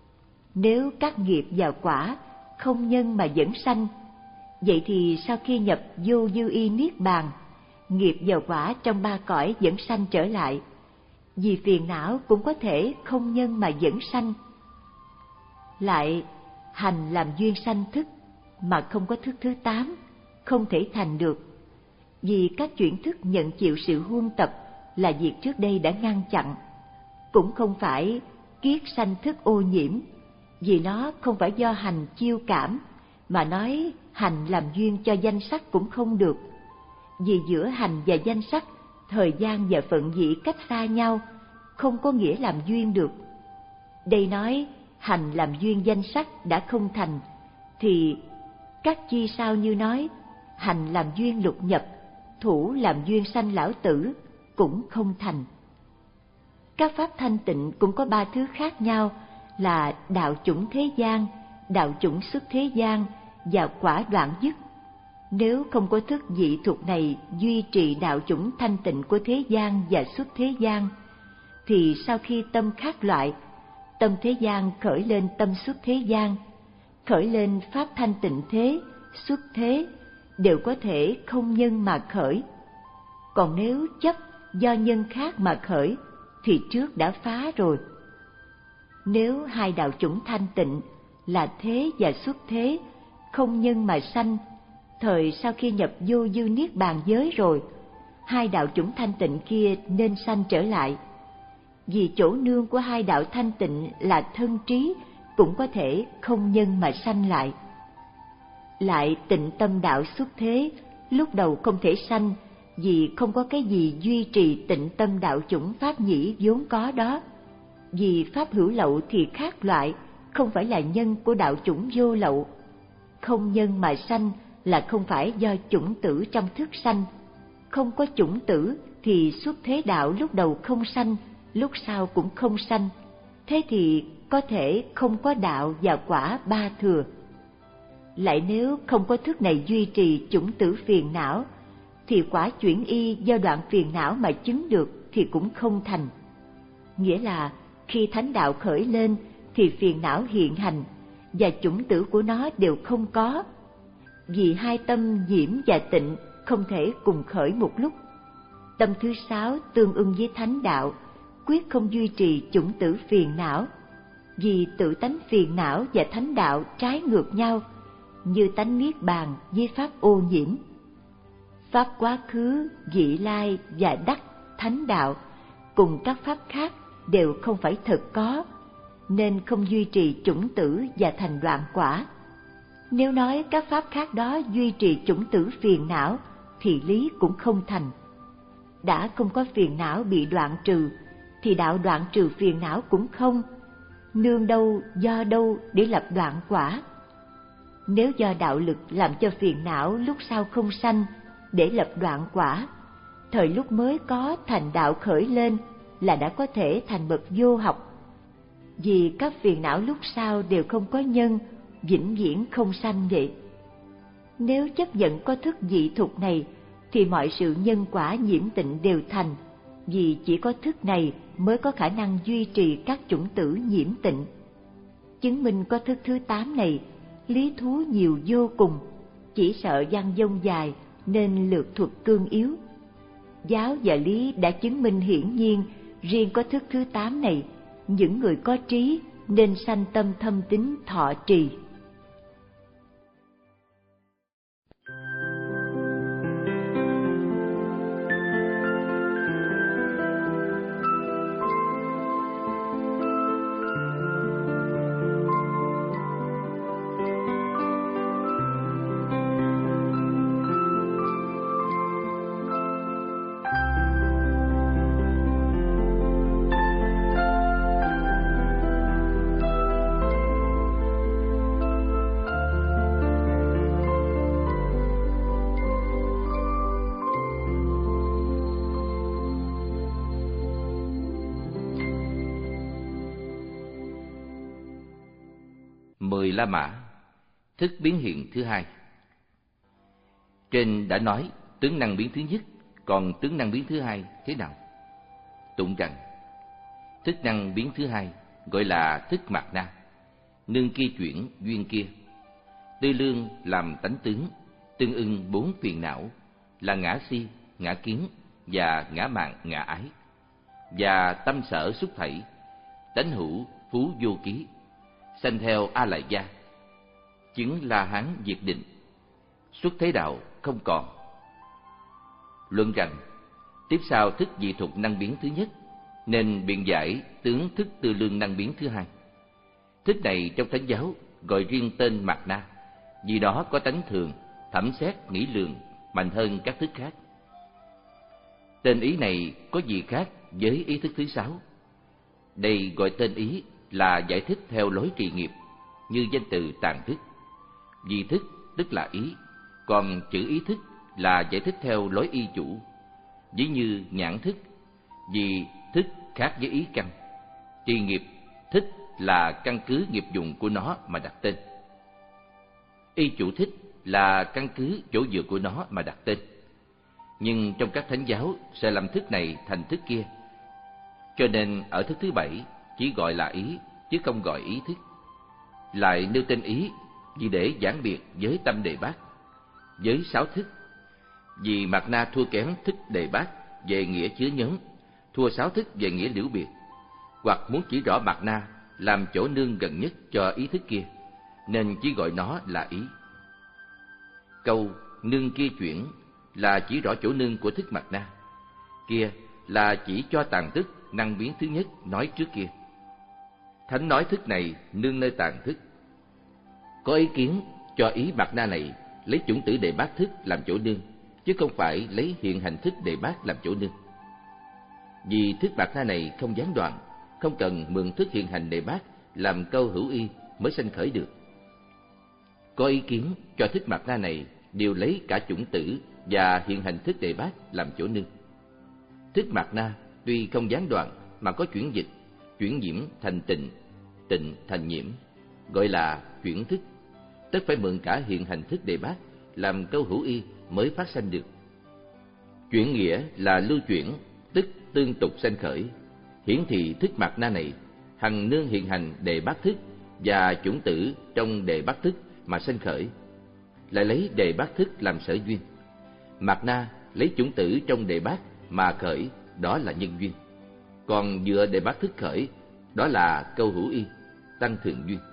Nếu các nghiệp và quả không nhân mà vẫn sanh, vậy thì sau khi nhập vô dư y niết bàn, nghiệp và quả trong ba cõi vẫn sanh trở lại, vì phiền não cũng có thể không nhân mà vẫn sanh. Lại hành làm duyên sanh thức mà không có thức thứ tám, không thể thành được, vì các chuyển thức nhận chịu sự huân tập là việc trước đây đã ngăn chặn. Cũng không phải kiết sanh thức ô nhiễm, vì nó không phải do hành chiêu cảm, mà nói hành làm duyên cho danh sắc cũng không được, vì giữa hành và danh sắc, thời gian và phận vị cách xa nhau, không có nghĩa làm duyên được. Đây nói hành làm duyên danh sắc đã không thành, thì các chi sao như nói hành làm duyên lục nhập, thủ làm duyên sanh lão tử cũng không thành. Các pháp thanh tịnh cũng có ba thứ khác nhau là đạo chủng thế gian, đạo chủng xuất thế gian và quả đoạn dứt. Nếu không có thức dị thuộc này duy trì đạo chủng thanh tịnh của thế gian và xuất thế gian, thì sau khi tâm khác loại, tâm thế gian khởi lên tâm xuất thế gian, khởi lên pháp thanh tịnh thế, xuất thế, đều có thể không nhân mà khởi. Còn nếu chấp do nhân khác mà khởi, thì trước đã phá rồi. Nếu hai đạo chủng thanh tịnh là thế và xuất thế, không nhân mà sanh, thời sau khi nhập vô dư niết bàn giới rồi, hai đạo chủng thanh tịnh kia nên sanh trở lại. Vì chỗ nương của hai đạo thanh tịnh là thân trí, cũng có thể không nhân mà sanh lại. Lại tịnh tâm đạo xuất thế, lúc đầu không thể sanh, vì không có cái gì duy trì tịnh tâm đạo chủng pháp nhĩ vốn có đó. Vì pháp hữu lậu thì khác loại, không phải là nhân của đạo chủng vô lậu. Không nhân mà sanh là không phải do chủng tử trong thức sanh. Không có chủng tử thì xuất thế đạo lúc đầu không sanh, lúc sau cũng không sanh. Thế thì có thể không có đạo và quả ba thừa. Lại nếu không có thức này duy trì chủng tử phiền não, thì quả chuyển y do đoạn phiền não mà chứng được thì cũng không thành. Nghĩa là khi thánh đạo khởi lên thì phiền não hiện hành, và chủng tử của nó đều không có. Vì hai tâm nhiễm và tịnh không thể cùng khởi một lúc. Tâm thứ sáu tương ưng với thánh đạo, quyết không duy trì chủng tử phiền não, vì tự tánh phiền não và thánh đạo trái ngược nhau, như tánh niết bàn với pháp ô nhiễm. Pháp quá khứ, vị lai và đắc thánh đạo cùng các pháp khác đều không phải thật có, nên không duy trì chủng tử và thành đoạn quả. Nếu nói các pháp khác đó duy trì chủng tử phiền não thì lý cũng không thành. Đã không có phiền não bị đoạn trừ thì đạo đoạn trừ phiền não cũng không. Nương đâu do đâu để lập đoạn quả? Nếu do đạo lực làm cho phiền não lúc sau không sanh để lập đoạn quả, thời lúc mới có thành đạo khởi lên là đã có thể thành bậc vô học. Vì các phiền não lúc sau đều không có nhân, vĩnh viễn không sanh vậy. Nếu chấp nhận có thức dị thục này thì mọi sự nhân quả nhiễm tịnh đều thành, vì chỉ có thức này mới có khả năng duy trì các chủng tử nhiễm tịnh. Chứng minh có thức thứ tám này, lý thú nhiều vô cùng, chỉ sợ văn dông dài nên lược thuật cương yếu. Giáo và lý đã chứng minh hiển nhiên, riêng có thức thứ tám này, những người có trí nên sanh tâm thâm tín thọ trì. Mười La Mã, thức biến hiện thứ hai. Trên đã nói tướng năng biến thứ nhất, còn tướng năng biến thứ hai thế nào? Tụng rằng thức năng biến thứ hai gọi là thức mạt na, nương kia chuyển duyên kia, tư lương làm tánh tướng, tương ưng bốn phiền não là ngã si, ngã kiến và ngã mạn ngã ái, và tâm sở xúc thảy, tánh hữu phú vô ký, sanh theo A Lại Gia, chứng La Hán diệt định, xuất thế đạo không còn. Luận rằng tiếp sau thức dị thục năng biến thứ nhất, nên biện giải tướng thức tư lương năng biến thứ hai. Thức này trong Thánh giáo gọi riêng tên mạt na, vì đó có tánh thường, thẩm xét nghĩ lường mạnh hơn các thức khác. Tên ý này có gì khác với ý thức thứ sáu. Đây gọi tên ý là giải thích theo lối trì nghiệp, như danh từ tàn thức. Vì thức tức là ý, còn chữ ý thức là giải thích theo lối y chủ, ví như nhãn thức, vì thức khác với ý căn. Trì nghiệp, thức là căn cứ nghiệp dụng của nó mà đặt tên. Y chủ thích là căn cứ chỗ dựa của nó mà đặt tên. Nhưng trong các thánh giáo sẽ làm thức này thành thức kia, cho nên ở thức thứ bảy chỉ gọi là ý, chứ không gọi ý thức. Lại nêu tên ý vì để giảng biệt với tâm Đề Bát, với sáu thức. Vì mạt na thua kém thức Đề Bát về nghĩa chứa nhóm, thua sáu thức về nghĩa liễu biệt, hoặc muốn chỉ rõ mạt na làm chỗ nương gần nhất cho ý thức kia, nên chỉ gọi nó là ý. Câu nương kia chuyển là chỉ rõ chỗ nương của thức mạt na, kia là chỉ cho tàn thức năng biến thứ nhất nói trước kia. Thánh nói thức này nương nơi tàn thức. Có ý kiến cho ý mạt na này lấy chủng tử Đề Bát thức làm chỗ nương, chứ không phải lấy hiện hành thức Đề Bát làm chỗ nương. Vì thức mạt na này không gián đoạn, không cần mượn thức hiện hành Đề Bát làm câu hữu y mới sanh khởi được. Có ý kiến cho thức mạt na này đều lấy cả chủng tử và hiện hành thức Đề Bát làm chỗ nương. Thức mạt na tuy không gián đoạn mà có chuyển dịch, chuyển nhiễm thành tịnh, tịnh thành nhiễm, gọi là chuyển thức, tất phải mượn cả hiện hành thức Đề Bát làm câu hữu y mới phát sanh được. Chuyển nghĩa là lưu chuyển, tức tương tục sanh khởi. Hiển thị thức mạt na này hằng nương hiện hành Đề Bát thức và chủng tử trong Đề Bát thức mà sanh khởi, lại lấy Đề Bát thức làm sở duyên. Mạt na lấy chủng tử trong Đề Bát mà khởi, đó là nhân duyên. Còn dựa để bắt thức khởi, đó là câu hữu y, tăng thượng duyên.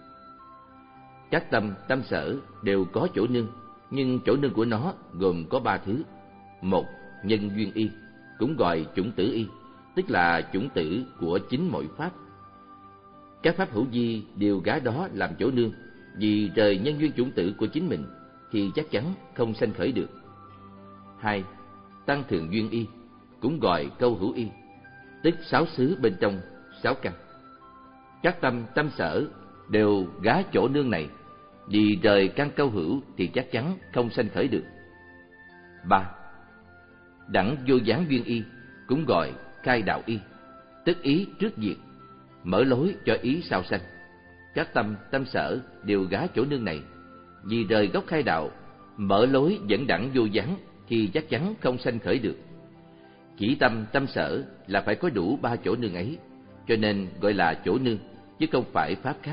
Các tâm, tâm sở đều có chỗ nương, nhưng chỗ nương của nó gồm có ba thứ. Một, nhân duyên y, cũng gọi chủng tử y, tức là chủng tử của chính mọi pháp. Các pháp hữu vi đều gá đó làm chỗ nương, vì rời nhân duyên chủng tử của chính mình thì chắc chắn không sanh khởi được. Hai, tăng thượng duyên y, cũng gọi câu hữu y, tức sáu xứ bên trong sáu căn. Các tâm, tâm sở đều gá chỗ nương này, vì rời căn câu hữu thì chắc chắn không sanh khởi được. Ba, đẳng vô gián duyên y, cũng gọi khai đạo y, tức ý trước diệt, mở lối cho ý sau sanh. Các tâm, tâm sở đều gá chỗ nương này, vì rời gốc khai đạo, mở lối dẫn đẳng vô gián thì chắc chắn không sanh khởi được. Chỉ tâm, tâm sở là phải có đủ ba chỗ nương ấy, cho nên gọi là chỗ nương, chứ không phải pháp khác.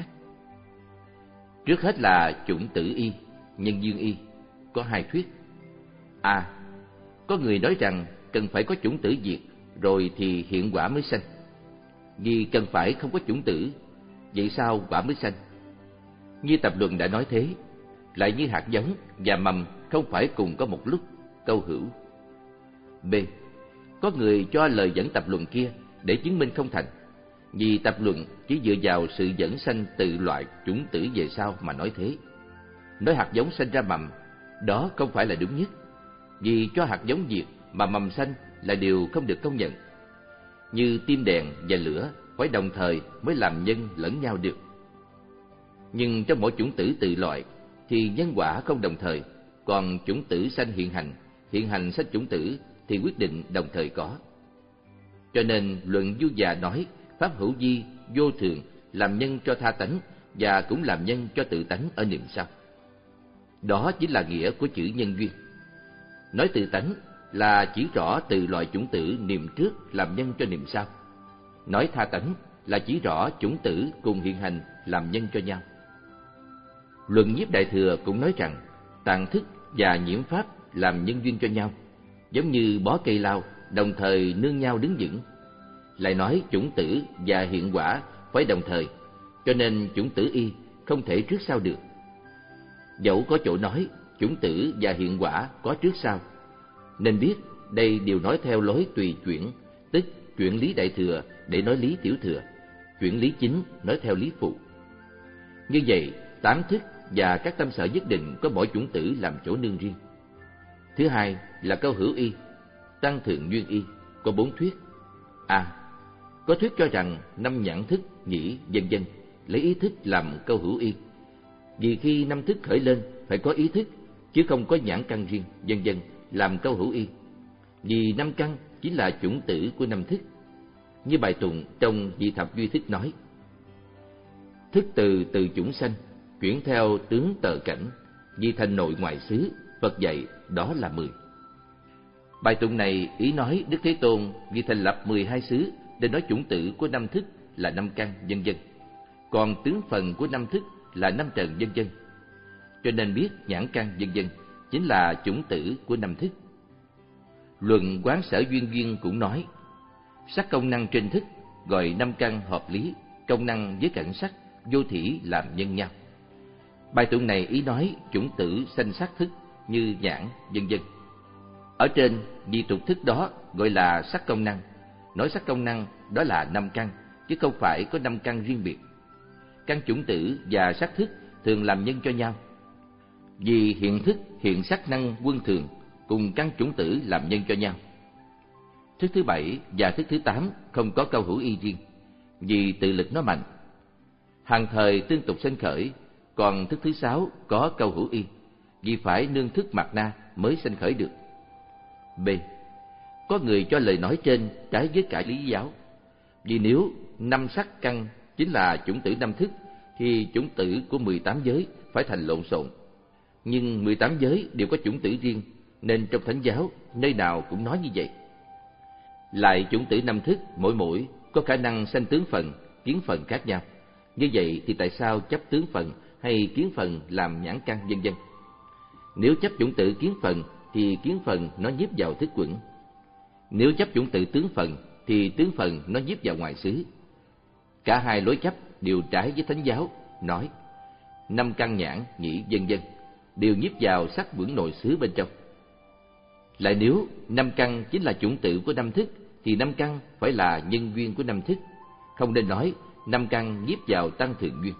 Trước hết là chủng tử y, nhân duyên y, có hai thuyết. A. Có người nói rằng cần phải có chủng tử diệt, rồi thì hiện quả mới sanh. Vì cần phải không có chủng tử, vậy sao quả mới sanh? Như tập luận đã nói thế, lại như hạt giống và mầm không phải cùng có một lúc, câu hữu. B. Có người cho lời dẫn tập luận kia để chứng minh không thành, vì tập luận chỉ dựa vào sự dẫn sanh từ loại chủng tử về sau mà nói thế. Nói hạt giống sanh ra mầm, đó không phải là đúng nhất, vì cho hạt giống diệt mà mầm sanh là điều không được công nhận. Như tim đèn và lửa phải đồng thời mới làm nhân lẫn nhau được. Nhưng trong mỗi chủng tử tự loại thì nhân quả không đồng thời, còn chủng tử sanh hiện hành, hiện hành sanh chủng tử thì quyết định đồng thời có. Cho nên luận Du Già nói pháp hữu vi vô thường làm nhân cho tha tánh và cũng làm nhân cho tự tánh ở niệm sau. Đó chính là nghĩa của chữ nhân duyên. Nói tự tánh là chỉ rõ từ loại chủng tử niệm trước làm nhân cho niệm sau. Nói tha tánh là chỉ rõ chủng tử cùng hiện hành làm nhân cho nhau. Luận Nhiếp Đại Thừa cũng nói rằng tạng thức và nhiễm pháp làm nhân duyên cho nhau, giống như bó cây lao đồng thời nương nhau đứng vững. Lại nói chủng tử và hiện quả phải đồng thời, cho nên chủng tử y không thể trước sau được. Dẫu có chỗ nói chủng tử và hiện quả có trước sau, nên biết đây đều nói theo lối tùy chuyển, tức chuyển lý đại thừa để nói lý tiểu thừa, chuyển lý chính nói theo lý phụ. Như vậy, tám thức và các tâm sở nhất định có mỗi chủng tử làm chỗ nương riêng. Thứ hai là câu hữu y, tăng thượng duyên y, có bốn thuyết. A. Có thuyết cho rằng năm nhãn thức, nhĩ, vân vân lấy ý thức làm câu hữu y. Vì khi năm thức khởi lên phải có ý thức, chứ không có nhãn căn riêng, vân vân làm câu hữu y. Vì năm căn chính là chủng tử của năm thức. Như bài tụng trong Di Thập Duy Thức nói: thức từ từ chủng sanh, chuyển theo tướng tờ cảnh, vì thành nội ngoại xứ, Phật dạy đó là mười. Bài tụng này ý nói Đức Thế Tôn vì thành lập mười hai xứ để nói chủng tử của năm thức là năm căn, vân vân, còn tướng phần của năm thức là năm trần, vân vân. Cho nên biết nhãn căn, vân vân chính là chủng tử của năm thức. Luận Quán Sở Duyên Duyên cũng nói sắc công năng trên thức gọi năm căn hợp lý, công năng với cảnh sắc vô thỉ làm nhân nhau. Bài tụng này ý nói chủng tử sanh sắc thức như nhãn, vân vân. Ở trên vì tục thức đó gọi là sắc công năng, nói sắc công năng đó là năm căn, chứ không phải có năm căn riêng biệt. Căn chủng tử và sắc thức thường làm nhân cho nhau. Vì hiện thức, hiện sắc năng quân thường cùng căn chủng tử làm nhân cho nhau. Thức thứ bảy và thức thứ tám không có câu hữu y riêng, vì tự lực nó mạnh, hàng thời tương tục sanh khởi. Còn thức thứ sáu có câu hữu y, vì phải nương thức mạt na mới sanh khởi được. B. Có người cho lời nói trên trái với cả lý giáo. Vì nếu năm sắc căn chính là chủng tử năm thức, thì chủng tử của mười tám giới phải thành lộn xộn. Nhưng mười tám giới đều có chủng tử riêng, nên trong thánh giáo nơi nào cũng nói như vậy. Lại chủng tử năm thức mỗi mỗi có khả năng sanh tướng phần, kiến phần khác nhau. Như vậy thì tại sao chấp tướng phần hay kiến phần làm nhãn căn, vân vân? Nếu chấp chủng tử kiến phần thì kiến phần nó nhiếp vào thức quẩn. Nếu chấp chủng tử tướng phần thì tướng phần nó nhiếp vào ngoài xứ. Cả hai lối chấp đều trái với thánh giáo, nói năm căn nhãn nhĩ vân vân đều nhiếp vào sắc vững nội xứ bên trong. Lại nếu năm căn chính là chủng tử của năm thức thì năm căn phải là nhân duyên của năm thức, không nên nói năm căn nhiếp vào tăng thượng duyên.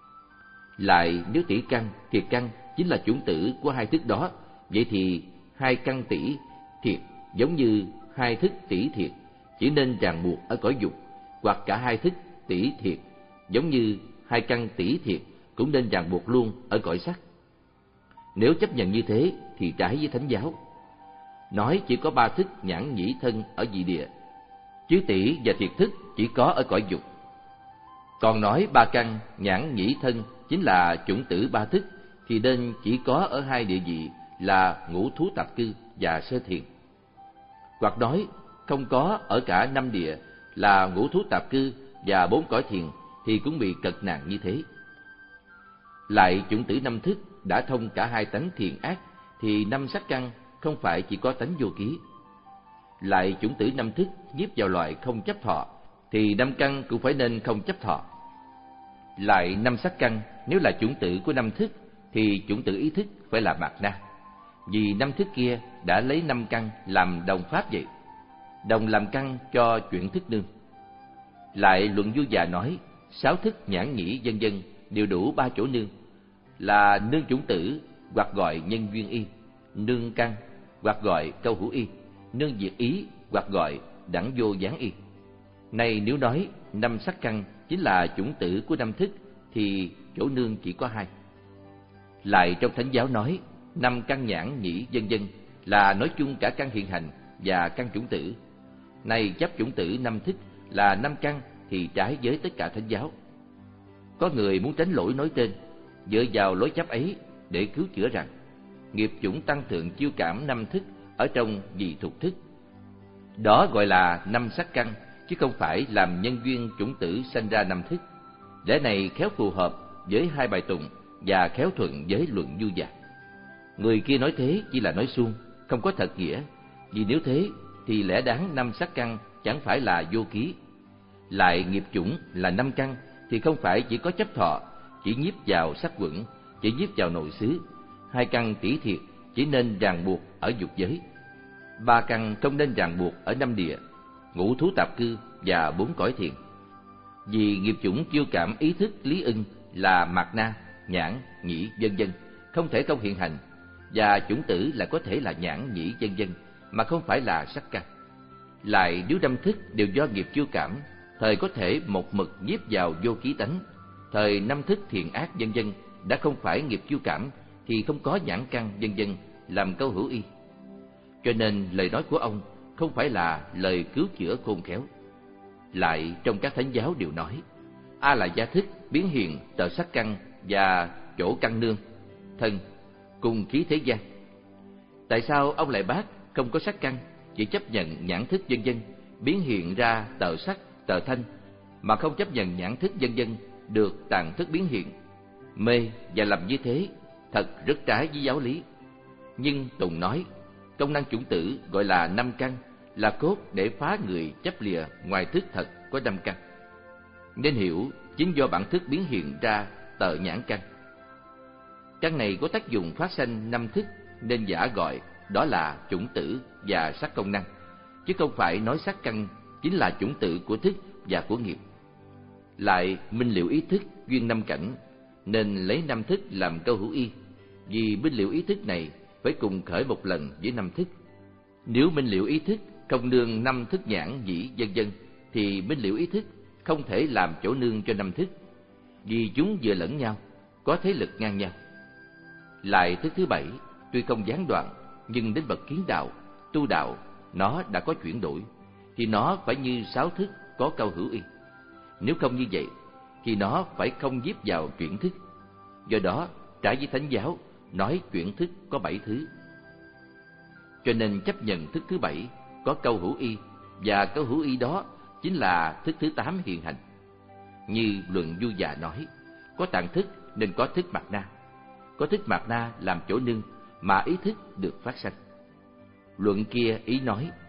Lại nếu tỷ căn, thiệt căn chính là chủng tử của hai thức đó, vậy thì hai căn tỷ thiệt giống như hai thức tỷ thiệt chỉ nên ràng buộc ở cõi dục, hoặc cả hai thức tỷ thiệt giống như hai căn tỷ thiệt cũng nên ràng buộc luôn ở cõi sắc. Nếu chấp nhận như thế thì trái với thánh giáo, nói chỉ có ba thức nhãn nhĩ thân ở dị địa, chứ tỷ và thiệt thức chỉ có ở cõi dục. Còn nói ba căn nhãn nhĩ thân chính là chủng tử ba thức thì nên chỉ có ở hai địa vị là ngũ thú tạp cư và sơ thiền. Hoặc nói không có ở cả năm địa là ngũ thú tạp cư và bốn cõi thiền thì cũng bị cật nạn như thế. Lại chủng tử năm thức đã thông cả hai tánh thiện ác thì năm sắc căn không phải chỉ có tánh vô ký. Lại chủng tử năm thức nhiếp vào loại không chấp thọ thì năm căn cũng phải nên không chấp thọ. Lại năm sắc căn nếu là chủng tử của năm thức thì chủng tử ý thức phải là mạt na, vì năm thức kia đã lấy năm căn làm đồng pháp vậy, đồng làm căn cho chuyển thức nương. Lại luận vui già nói sáu thức nhãn nhĩ vân vân đều đủ ba chỗ nương, là nương chủng tử hoặc gọi nhân duyên y, nương căn hoặc gọi câu hữu y, nương diệt ý hoặc gọi đẳng vô gián y. Này nếu nói năm sắc căn chính là chủng tử của năm thức thì chỗ nương chỉ có hai. Lại trong thánh giáo nói năm căn nhãn nhĩ vân vân là nói chung cả căn hiện hành và căn chủng tử. Này chấp chủng tử năm thức là năm căn thì trái với tất cả thánh giáo. Có người muốn tránh lỗi nói trên, dựa vào lối chấp ấy để cứu chữa rằng nghiệp chủng tăng thượng chiêu cảm năm thức ở trong dị thuộc thức. Đó gọi là năm sắc căn, chứ không phải làm nhân duyên chủng tử sanh ra năm thức. Lẽ này khéo phù hợp với hai bài tụng và khéo thuận với luận du già. Người kia nói thế chỉ là nói suông, không có thật nghĩa, vì nếu thế thì lẽ đáng năm sắc căn chẳng phải là vô ký. Lại nghiệp chủng là năm căn thì không phải chỉ có chấp thọ, chỉ nhiếp vào sắc quẩn, chỉ nhiếp vào nội xứ. Hai căn tỷ thiệt chỉ nên ràng buộc ở dục giới. Ba căn không nên ràng buộc ở năm địa, ngũ thú tạp cư và bốn cõi thiền. Vì nghiệp chủng chiêu cảm ý thức lý ưng là mạt na, nhãn, nhĩ vân vân không thể không hiện hành, và chủng tử là có thể là nhãn, nhĩ vân vân mà không phải là sắc căn. Lại nếu năm thức đều do nghiệp chiêu cảm, thời có thể một mực nhiếp vào vô ký tánh, thời năm thức thiện ác vân vân đã không phải nghiệp chiêu cảm thì không có nhãn căn vân vân làm câu hữu y. Cho nên lời nói của ông không phải là lời cứu chữa khôn khéo. Lại trong các thánh giáo đều nói a là gia thức biến hiện tờ sắc căn và chỗ căn nương thân cùng khí thế gian. Tại sao ông lại bác không có sắc căn, chỉ chấp nhận nhãn thức vân vân biến hiện ra tờ sắc tờ thanh, mà không chấp nhận nhãn thức vân vân được tàn thức biến hiện? Mê và làm như thế thật rất trái với giáo lý. Nhưng Tùng nói công năng chủng tử gọi là năm căn là cốt để phá người chấp lìa ngoài thức thật có năm căn, nên hiểu chính do bản thức biến hiện ra tờ nhãn căn. Căn này có tác dụng phát sanh năm thức nên giả gọi đó là chủng tử và sắc công năng, chứ không phải nói sắc căn chính là chủng tử của thức và của nghiệp. Lại minh liệu ý thức duyên năm cảnh nên lấy năm thức làm câu hữu y, vì minh liệu ý thức này phải cùng khởi một lần với năm thức. Nếu minh liệu ý thức không nương năm thức nhãn nhĩ vân vân thì minh liệu ý thức không thể làm chỗ nương cho năm thức, vì chúng vừa lẫn nhau, có thế lực ngang nhau. Lại thức thứ bảy tuy không gián đoạn, nhưng đến bậc kiến đạo, tu đạo, nó đã có chuyển đổi, thì nó phải như sáu thức có câu hữu y. Nếu không như vậy, thì nó phải không nhiếp vào chuyển thức. Do đó, trái với thánh giáo, nói chuyển thức có bảy thứ. Cho nên chấp nhận thức thứ bảy có câu hữu y, và câu hữu y đó chính là thức thứ tám hiện hành. Như luận du già nói, có tạng thức nên có thức mạt na, có thức mạt na làm chỗ nương mà ý thức được phát sanh. Luận kia ý nói,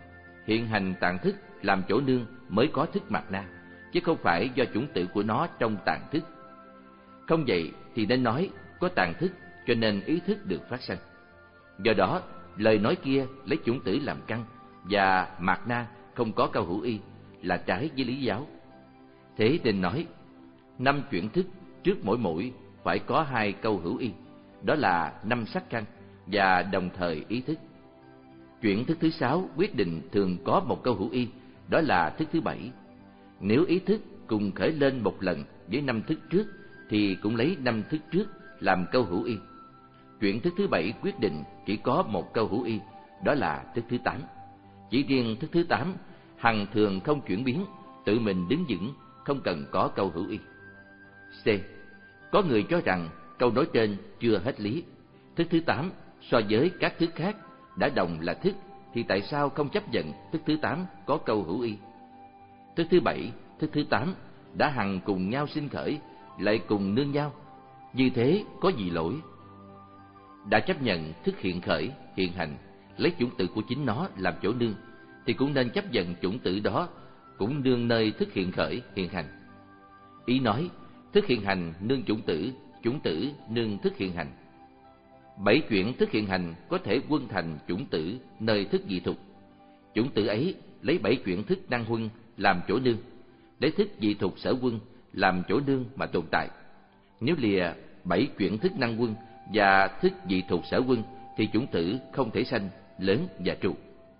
hiện hành tạng thức làm chỗ nương mới có thức mạt na, chứ không phải do chủng tử của nó trong tạng thức. Không vậy thì nên nói có tạng thức cho nên ý thức được phát sanh. Do đó, lời nói kia lấy chủng tử làm căn và mạt na không có câu hữu y là trái với lý giáo. Thế nên nói, năm chuyển thức trước mỗi mũi phải có hai câu hữu y, đó là năm sắc căn và đồng thời ý thức. Chuyển thức thứ sáu quyết định thường có một câu hữu y, đó là thức thứ bảy. Nếu ý thức cùng khởi lên một lần với năm thức trước thì cũng lấy năm thức trước làm câu hữu y. Chuyển thức thứ bảy quyết định chỉ có một câu hữu y, đó là thức thứ tám. Chỉ riêng thức thứ tám hằng thường không chuyển biến, tự mình đứng vững, không cần có câu hữu y. C. Có người cho rằng câu nói trên chưa hết lý. Thức thứ tám so với các thức khác đã đồng là thức, thì tại sao không chấp nhận thức thứ tám có câu hữu y? Thức thứ bảy, thức thứ tám đã hằng cùng nhau sinh khởi, lại cùng nương nhau, như thế có gì lỗi? Đã chấp nhận thức hiện khởi, hiện hành, lấy chủng tử của chính nó làm chỗ nương, thì cũng nên chấp nhận chủng tử đó cũng nương nơi thức hiện khởi, hiện hành. Ý nói, thức hiện hành nương chủng tử, chủng tử nương thức hiện hành. Bảy chuyển thức hiện hành có thể quân thành chủng tử nơi thức dị thục. Chủng tử ấy lấy bảy chuyển thức năng huân làm chỗ nương, lấy thức dị thục sở quân làm chỗ nương mà tồn tại. Nếu lìa bảy chuyển thức năng quân và thức dị thục sở quân thì chủng tử không thể sanh, lớn và trụ.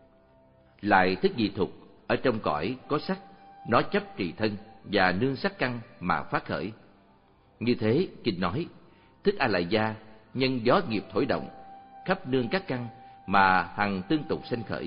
Lại thức dị thục ở trong cõi có sắc, nó chấp trì thân và nương sắc căn mà phát khởi. Như thế kinh nói, thức A Lại Gia nhân gió nghiệp thổi động, khắp nương các căn mà hằng tương tục sanh khởi.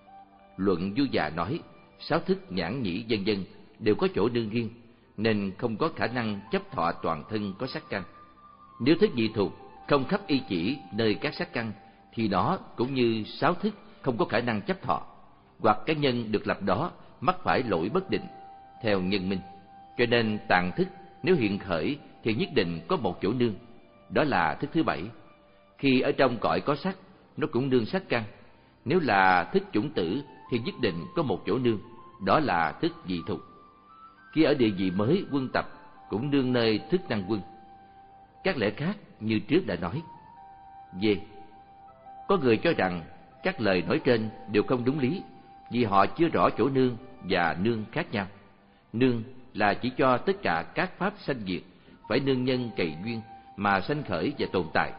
Luận Du Già nói, sáu thức nhãn nhĩ vân vân đều có chỗ nương riêng, nên không có khả năng chấp thọ toàn thân có sắc căn. Nếu thức dị thục không khắp y chỉ nơi các sắc căn, thì nó cũng như sáu thức không có khả năng chấp thọ, hoặc cái nhân được lập đó mắc phải lỗi bất định theo nhân minh. Cho nên tạng thức nếu hiện khởi thì nhất định có một chỗ nương, đó là thức thứ bảy. Khi ở trong cõi có sắc, nó cũng nương sắc căn. Nếu là thức chủng tử thì nhất định có một chỗ nương, đó là thức dị thục. Khi ở địa vị mới quân tập, cũng nương nơi thức năng quân. Các lẽ khác như trước đã nói. D. Có người cho rằng các lời nói trên đều không đúng lý, vì họ chưa rõ chỗ nương và nương khác nhau. Nương là chỉ cho tất cả các pháp sanh diệt phải nương nhân cày duyên mà sanh khởi và tồn tại.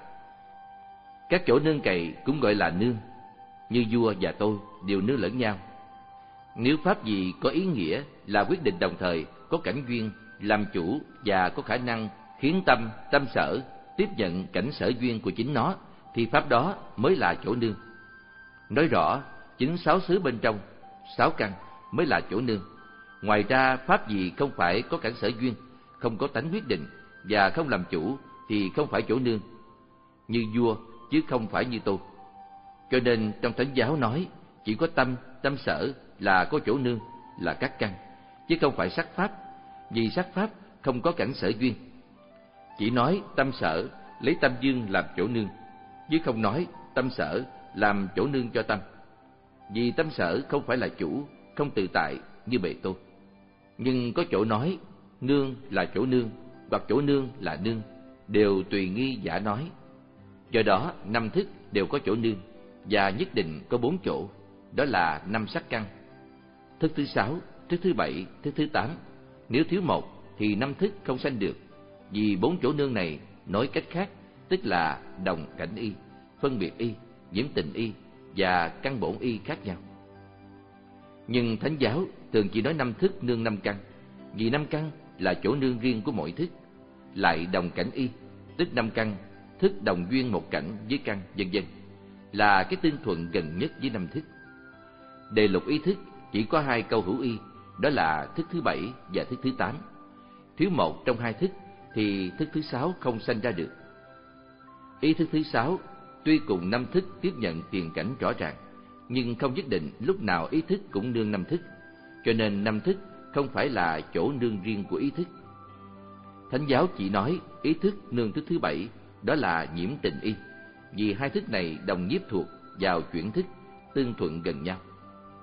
Các chỗ nương cày cũng gọi là nương, như vua và tôi đều nương lẫn nhau. Nếu pháp gì có ý nghĩa là quyết định đồng thời, có cảnh duyên làm chủ và có khả năng khiến tâm, tâm sở tiếp nhận cảnh sở duyên của chính nó, thì pháp đó mới là chỗ nương. Nói rõ, chính sáu xứ bên trong, sáu căn mới là chỗ nương. Ngoài ra, pháp gì không phải có cảnh sở duyên, không có tánh quyết định và không làm chủ thì không phải chỗ nương. Như vua chứ không phải như tôi. Cho nên trong Thánh giáo nói chỉ có tâm, tâm sở là có chỗ nương, là các căn, chứ không phải sắc pháp, vì sắc pháp không có cảnh sở duyên. Chỉ nói tâm sở lấy tâm dương làm chỗ nương, chứ không nói tâm sở làm chỗ nương cho tâm. Vì tâm sở không phải là chủ, không tự tại như Bệ Tôn. Nhưng có chỗ nói nương là chỗ nương, hoặc chỗ nương là nương, đều tùy nghi giả nói. Do đó năm thức đều có chỗ nương, và nhất định có bốn chỗ, đó là năm sắc căn. Thức thứ sáu, thức thứ bảy, thức thứ tám, nếu thiếu một thì năm thức không sanh được, vì bốn chỗ nương này nói cách khác, tức là đồng cảnh y, phân biệt y, nhiễm tình y và căn bổn y khác nhau. Nhưng Thánh giáo thường chỉ nói năm thức nương năm căn, vì năm căn là chỗ nương riêng của mỗi thức. Lại đồng cảnh y, tức năm căn, thức đồng duyên một cảnh với căn, vân vân, là cái tương thuận gần nhất với năm thức. Đề lục ý thức chỉ có hai câu hữu y, đó là thức thứ bảy và thức thứ tám. Thiếu một trong hai thức thì thức thứ sáu không sanh ra được. Ý thức thứ sáu tuy cùng năm thức tiếp nhận tiền cảnh rõ ràng, nhưng không nhất định lúc nào ý thức cũng nương năm thức, cho nên năm thức không phải là chỗ nương riêng của ý thức. Thánh giáo chỉ nói ý thức nương thức thứ bảy, đó là nhiễm tình y, vì hai thức này đồng nhiếp thuộc vào chuyển thức, tương thuận gần nhau.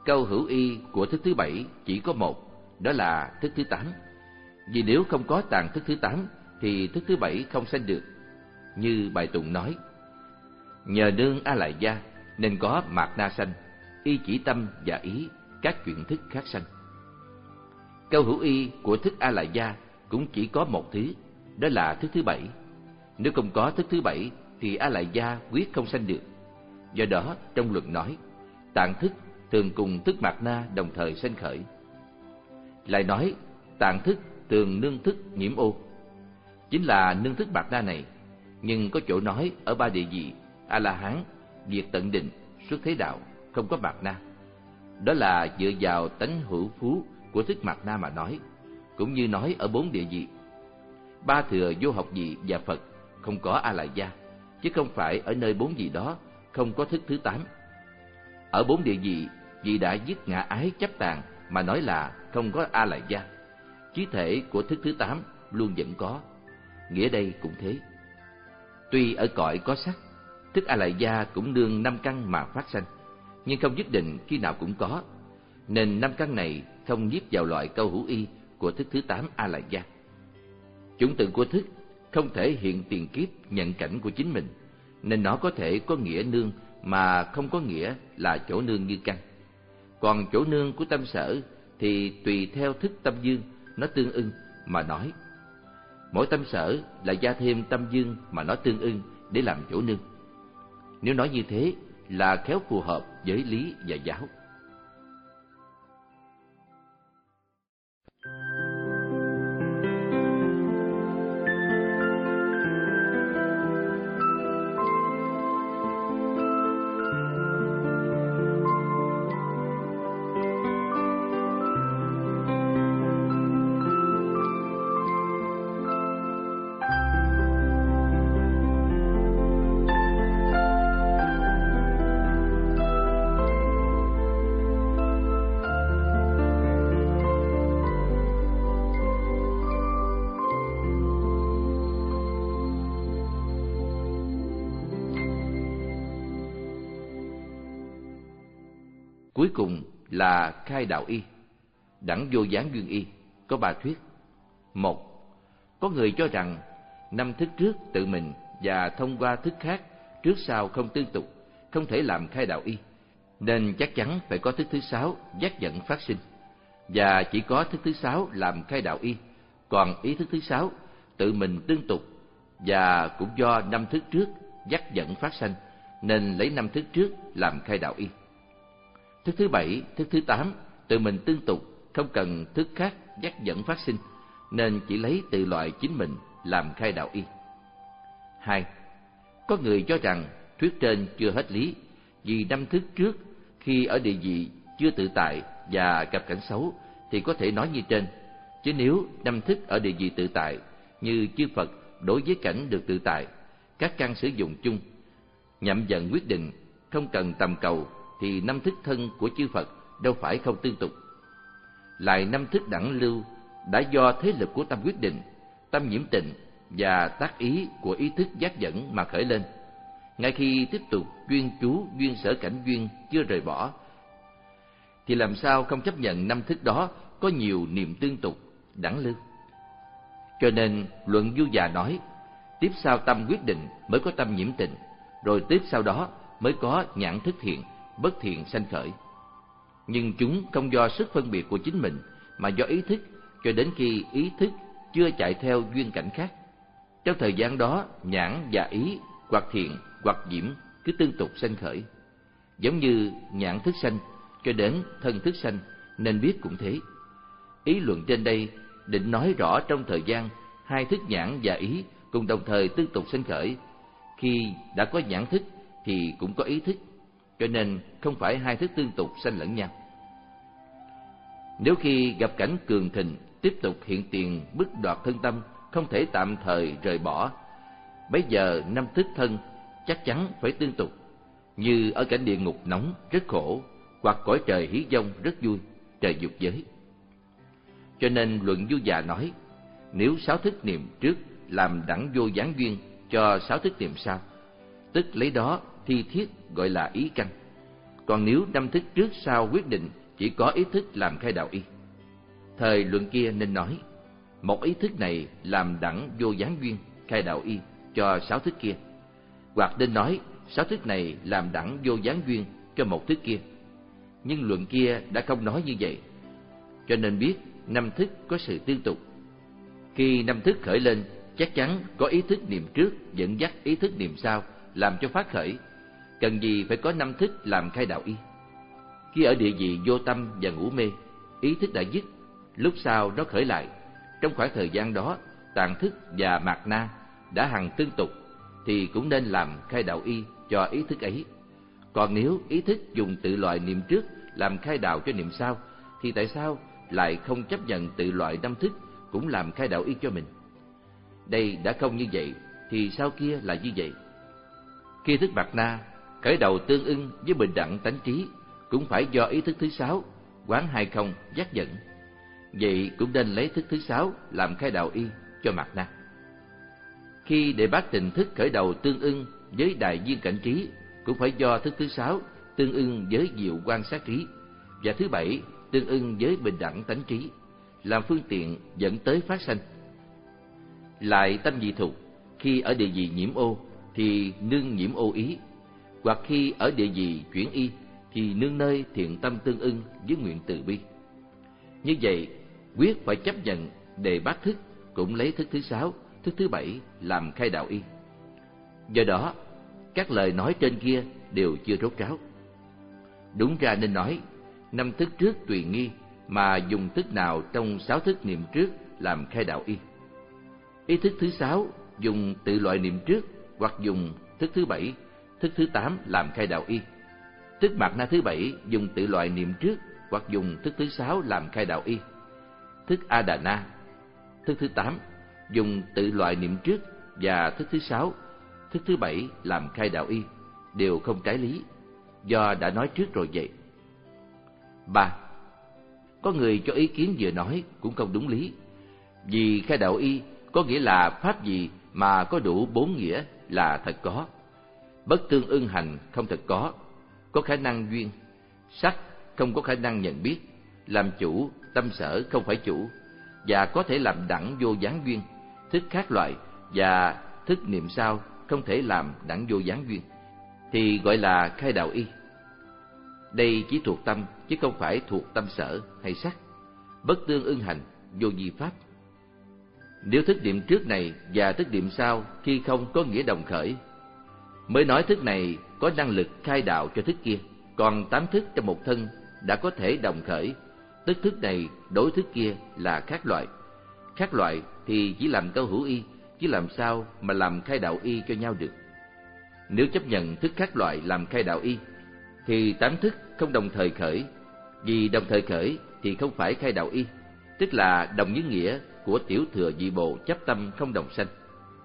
câu hữu y của thức thứ bảy chỉ có một, đó là thức thứ tám. Vì nếu không có tạng thức thứ tám thì thức thứ bảy không sanh được. Như bài tụng nói: nhờ nương A Lại Gia nên có mạt na sanh, y chỉ tâm và ý các chuyện thức khác sanh. Câu hữu y của thức A Lại Gia cũng chỉ có một thứ, đó là thức thứ bảy. Nếu không có thức thứ bảy thì A Lại Gia quyết không sanh được. Do đó trong luận nói, tạng thức thường cùng thức mạt na đồng thời sanh khởi. Lại nói tạng thức thường nương thức nhiễm ô, chính là nương thức mạt na này. Nhưng có chỗ nói ở ba địa vị A La Hán, diệt tận định, xuất thế đạo không có mạt na. Đó là dựa vào tánh hữu phú của thức mạt na mà nói, cũng như nói ở bốn địa vị. Ba thừa vô học vị và Phật không có A Lại Gia, chứ không phải ở nơi bốn vị đó không có thức thứ tám. Ở bốn địa vị, vì đã dứt ngã ái chấp tàng mà nói là không có A Lại Gia. Chí thể của thức thứ tám luôn vẫn có. Nghĩa đây cũng thế. Tuy ở cõi có sắc, thức A Lại Gia cũng nương năm căn mà phát sanh, nhưng không nhất định khi nào cũng có, nên năm căn này không nhiếp vào loại câu hữu y của thức thứ tám A Lại Gia. Chủng tử của thức không thể hiện tiền kiếp nhận cảnh của chính mình, nên nó có thể có nghĩa nương mà không có nghĩa là chỗ nương như căn. Còn chỗ nương của tâm sở thì tùy theo thức tâm dương nó tương ưng mà nói. Mỗi tâm sở là gia thêm tâm dương mà nó tương ưng để làm chỗ nương. Nếu nói như thế là khéo phù hợp với lý và giáo. Cuối cùng là khai đạo y, đẳng vô gián duyên y, có ba thuyết. Một, có người cho rằng năm thức trước tự mình và thông qua thức khác trước sau không tương tục, không thể làm khai đạo y, nên chắc chắn phải có thức thứ sáu giác dẫn phát sinh, và chỉ có thức thứ sáu làm khai đạo y, còn ý thức thứ sáu tự mình tương tục, và cũng do năm thức trước giác dẫn phát sanh nên lấy năm thức trước làm khai đạo y. Thức thứ bảy, thức thứ tám tự mình tương tục, không cần thức khác dắt dẫn phát sinh, nên chỉ lấy từ loại chính mình làm khai đạo y. Hai, có người cho rằng thuyết trên chưa hết lý, vì năm thức trước khi ở địa vị chưa tự tại và gặp cảnh xấu thì có thể nói như trên, chứ nếu năm thức ở địa vị tự tại như chư Phật đối với cảnh được tự tại, các căn sử dụng chung, nhậm dần quyết định, không cần tầm cầu, thì năm thức thân của chư Phật đâu phải không tương tục. Lại năm thức đẳng lưu đã do thế lực của tâm quyết định, tâm nhiễm tịnh và tác ý của ý thức giác dẫn mà khởi lên. Ngay khi tiếp tục duyên chú duyên sở cảnh duyên chưa rời bỏ, thì làm sao không chấp nhận năm thức đó có nhiều niềm tương tục, đẳng lưu. Cho nên luận Du Già nói, tiếp sau tâm quyết định mới có tâm nhiễm tịnh, rồi tiếp sau đó mới có nhãn thức thiện, bất thiện sanh khởi. Nhưng chúng không do sức phân biệt của chính mình, mà do ý thức, cho đến khi ý thức chưa chạy theo duyên cảnh khác. Trong thời gian đó, nhãn và ý hoặc thiện hoặc diễm cứ tương tục sanh khởi. Giống như nhãn thức sanh cho đến thân thức sanh, nên biết cũng thế. Ý luận trên đây định nói rõ trong thời gian hai thức nhãn và ý cùng đồng thời tương tục sanh khởi. Khi đã có nhãn thức thì cũng có ý thức, cho nên không phải hai thức tương tục sanh lẫn nhau. Nếu khi gặp cảnh cường thịnh tiếp tục hiện tiền bức đoạt thân tâm, không thể tạm thời rời bỏ, bấy giờ năm thức thân chắc chắn phải tương tục. Như ở cảnh địa ngục nóng rất khổ, hoặc cõi trời hí vong rất vui, trời dục giới. Cho nên luận Du Già nói, nếu sáu thức niệm trước làm đẳng vô gián duyên cho sáu thức niệm sau, tức lấy đó thi thiết gọi là ý căn. Còn nếu năm thức trước sau quyết định chỉ có ý thức làm khai đạo y, thời luận kia nên nói một ý thức này làm đẳng vô gián duyên khai đạo y cho sáu thức kia, hoặc nên nói sáu thức này làm đẳng vô gián duyên cho một thức kia. Nhưng luận kia đã không nói như vậy, cho nên biết năm thức có sự tương tục. Khi năm thức khởi lên, chắc chắn có ý thức niệm trước dẫn dắt ý thức niệm sau làm cho phát khởi, cần gì phải có năm thức làm khai đạo y. Khi ở địa vị vô tâm và ngủ mê, ý thức đã dứt, lúc sau nó khởi lại. Trong khoảng thời gian đó, tạng thức và mạt na đã hằng tương tục, thì cũng nên làm khai đạo y cho ý thức ấy. Còn nếu ý thức dùng tự loại niệm trước làm khai đạo cho niệm sau, thì tại sao lại không chấp nhận tự loại năm thức cũng làm khai đạo y cho mình? Đây đã không như vậy, thì sau kia là như vậy. Khi thức mạt na khởi đầu tương ưng với bình đẳng tánh trí, cũng phải do ý thức thứ sáu, quán hai không dắt dẫn. Vậy cũng nên lấy thức thứ sáu làm khai đạo y cho mạt na. Khi để bát tình thức khởi đầu tương ưng với đại viên cảnh trí, cũng phải do thức thứ sáu tương ưng với diệu quan sát trí, và thứ bảy tương ưng với bình đẳng tánh trí, làm phương tiện dẫn tới phát sanh. Lại tâm dị thục, khi ở địa vị nhiễm ô thì nương nhiễm ô ý, hoặc khi ở địa vị chuyển y thì nương nơi thiện tâm tương ưng với nguyện từ bi. Như vậy, quyết phải chấp nhận đề bát thức cũng lấy thức thứ sáu, thức thứ bảy làm khai đạo y. Do đó, các lời nói trên kia đều chưa rốt ráo. Đúng ra nên nói, năm thức trước tùy nghi mà dùng thức nào trong sáu thức niệm trước làm khai đạo y. Ý thức thứ sáu dùng tự loại niệm trước, hoặc dùng thức thứ bảy, thức thứ tám làm khai đạo y. Thức mạt na thứ bảy dùng tự loại niệm trước, hoặc dùng thức thứ sáu làm khai đạo y. Thức a đà na, thức thứ tám dùng tự loại niệm trước và thức thứ sáu, thức thứ bảy làm khai đạo y, đều không trái lý, do đã nói trước rồi vậy. Ba. Có người cho ý kiến vừa nói cũng không đúng lý, vì khai đạo y có nghĩa là pháp gì mà có đủ bốn nghĩa là thật có. Bất tương ưng hành không thật có, có khả năng duyên, sắc không có khả năng nhận biết, làm chủ, tâm sở không phải chủ, và có thể làm đẳng vô gián duyên, thức khác loại và thức niệm sau không thể làm đẳng vô gián duyên, thì gọi là khai đạo y. Đây chỉ thuộc tâm chứ không phải thuộc tâm sở hay sắc. Bất tương ưng hành, vô vi pháp. Nếu thức niệm trước này và thức niệm sau khi không có nghĩa đồng khởi, mới nói thức này có năng lực khai đạo cho thức kia. Còn tám thức trong một thân đã có thể đồng khởi, tức thức này đối thức kia là khác loại. Khác loại thì chỉ làm câu hữu y, chứ làm sao mà làm khai đạo y cho nhau được. Nếu chấp nhận thức khác loại làm khai đạo y, thì tám thức không đồng thời khởi. Vì đồng thời khởi thì không phải khai đạo y, tức là đồng với nghĩa của tiểu thừa dị bộ chấp tâm không đồng sanh.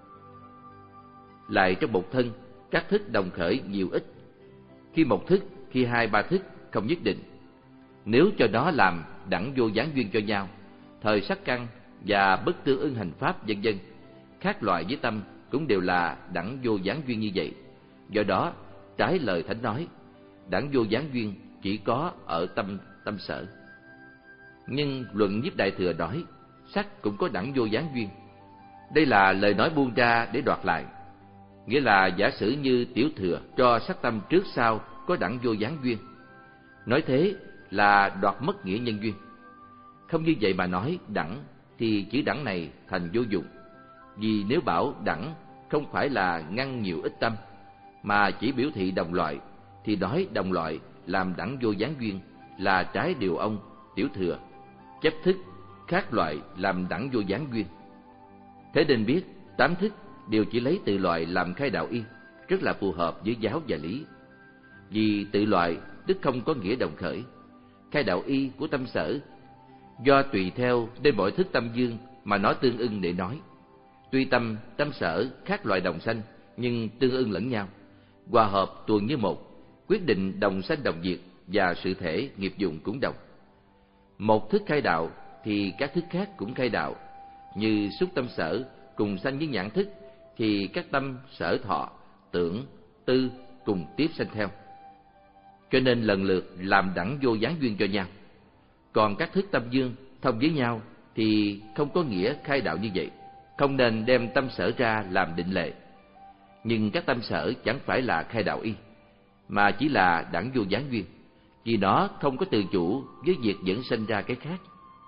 Lại trong một thân, các thức đồng khởi nhiều ít. Khi một thức, khi hai ba thức không nhất định. Nếu cho nó làm đẳng vô gián duyên cho nhau, thời sắc căn và bất tương ưng hành pháp vân vân, khác loại với tâm cũng đều là đẳng vô gián duyên như vậy. Do đó, trái lời Thánh nói, đẳng vô gián duyên chỉ có ở tâm tâm sở. Nhưng luận Nhiếp Đại Thừa nói, sắc cũng có đẳng vô gián duyên. Đây là lời nói buông ra để đoạt lại. Nghĩa là giả sử như tiểu thừa cho sắc tâm trước sau có đẳng vô gián duyên, nói thế là đoạt mất nghĩa nhân duyên. Không như vậy mà nói đẳng, thì chữ đẳng này thành vô dụng. Vì nếu bảo đẳng không phải là ngăn nhiều ít tâm, mà chỉ biểu thị đồng loại, thì nói đồng loại làm đẳng vô gián duyên là trái điều ông tiểu thừa chấp thức khác loại làm đẳng vô gián duyên. Thế nên biết tám thức đều chỉ lấy tự loại làm khai đạo y, rất là phù hợp với giáo và lý. Vì tự loại tức không có nghĩa đồng khởi. Khai đạo y của tâm sở do tùy theo nên mọi thức tâm dương mà nó tương ưng để nói. Tuy tâm tâm sở khác loại đồng sanh, nhưng tương ưng lẫn nhau, hòa hợp tuần như một, quyết định đồng sanh đồng diệt, và sự thể nghiệp dụng cũng đồng. Một thức khai đạo thì các thức khác cũng khai đạo. Như xúc tâm sở cùng sanh với nhãn thức, thì các tâm sở thọ, tưởng, tư cùng tiếp sanh theo. cho nên lần lượt làm đẳng vô gián duyên cho nhau. Còn các thức tâm dương thông với nhau thì không có nghĩa khai đạo như vậy, không nên đem tâm sở ra làm định lệ. Nhưng các tâm sở chẳng phải là khai đạo y, mà chỉ là đẳng vô gián duyên, vì nó không có tự chủ với việc dẫn sinh ra cái khác.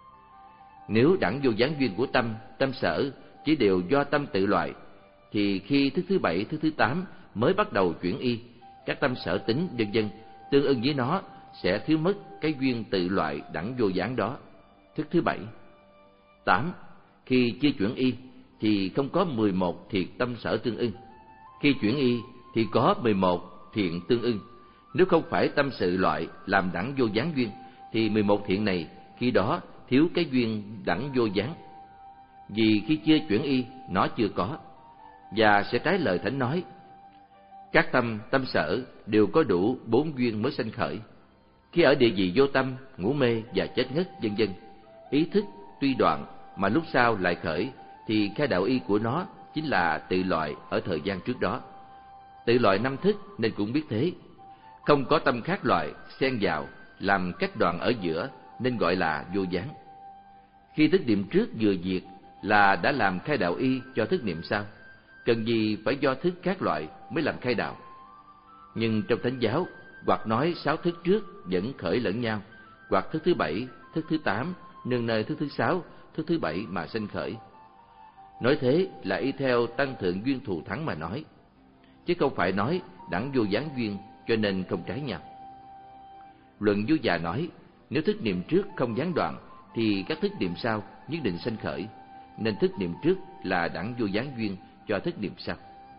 Nếu đẳng vô gián duyên của tâm, tâm sở chỉ đều do tâm tự loại, thì khi thức thứ bảy, thức thứ tám mới bắt đầu chuyển y, các tâm sở tính vân vân tương ưng với nó sẽ thiếu mất cái duyên tự loại đẳng vô gián đó. Thức thứ bảy, tám, khi chưa chuyển y thì không có mười một thiệt tâm sở tương ưng. Khi chuyển y thì có mười một thiện tương ưng. Nếu không phải tâm sự loại làm đẳng vô gián duyên thì mười một thiện này khi đó thiếu cái duyên đẳng vô gián. Vì khi chưa chuyển y nó chưa có, và sẽ trái lời Thánh nói: các tâm, tâm sở đều có đủ bốn duyên mới sanh khởi. Khi ở địa vị vô tâm, ngủ mê và chết ngất vân vân, ý thức tuy đoạn mà lúc sau lại khởi, thì khai đạo y của nó chính là tự loại ở thời gian trước đó. Tự loại năm thức nên cũng biết thế, không có tâm khác loại xen vào làm cách đoạn ở giữa nên gọi là vô gián. Khi thức niệm trước vừa diệt là đã làm khai đạo y cho thức niệm sau, cần gì phải do thức khác loại mới làm khai đạo. Nhưng trong Thánh giáo hoặc nói sáu thức trước vẫn khởi lẫn nhau, hoặc thức thứ bảy, thức thứ tám nương nơi thức thứ sáu, thức thứ bảy mà sanh khởi. Nói thế là y theo tăng thượng duyên thù thắng mà nói, chứ không phải nói đẳng vô gián duyên, cho nên không trái nhau. Luận Vô Già nói, nếu thức niệm trước không gián đoạn thì các thức niệm sau nhất định sanh khởi, nên thức niệm trước là đẳng vô gián duyên cho thức niệm sau.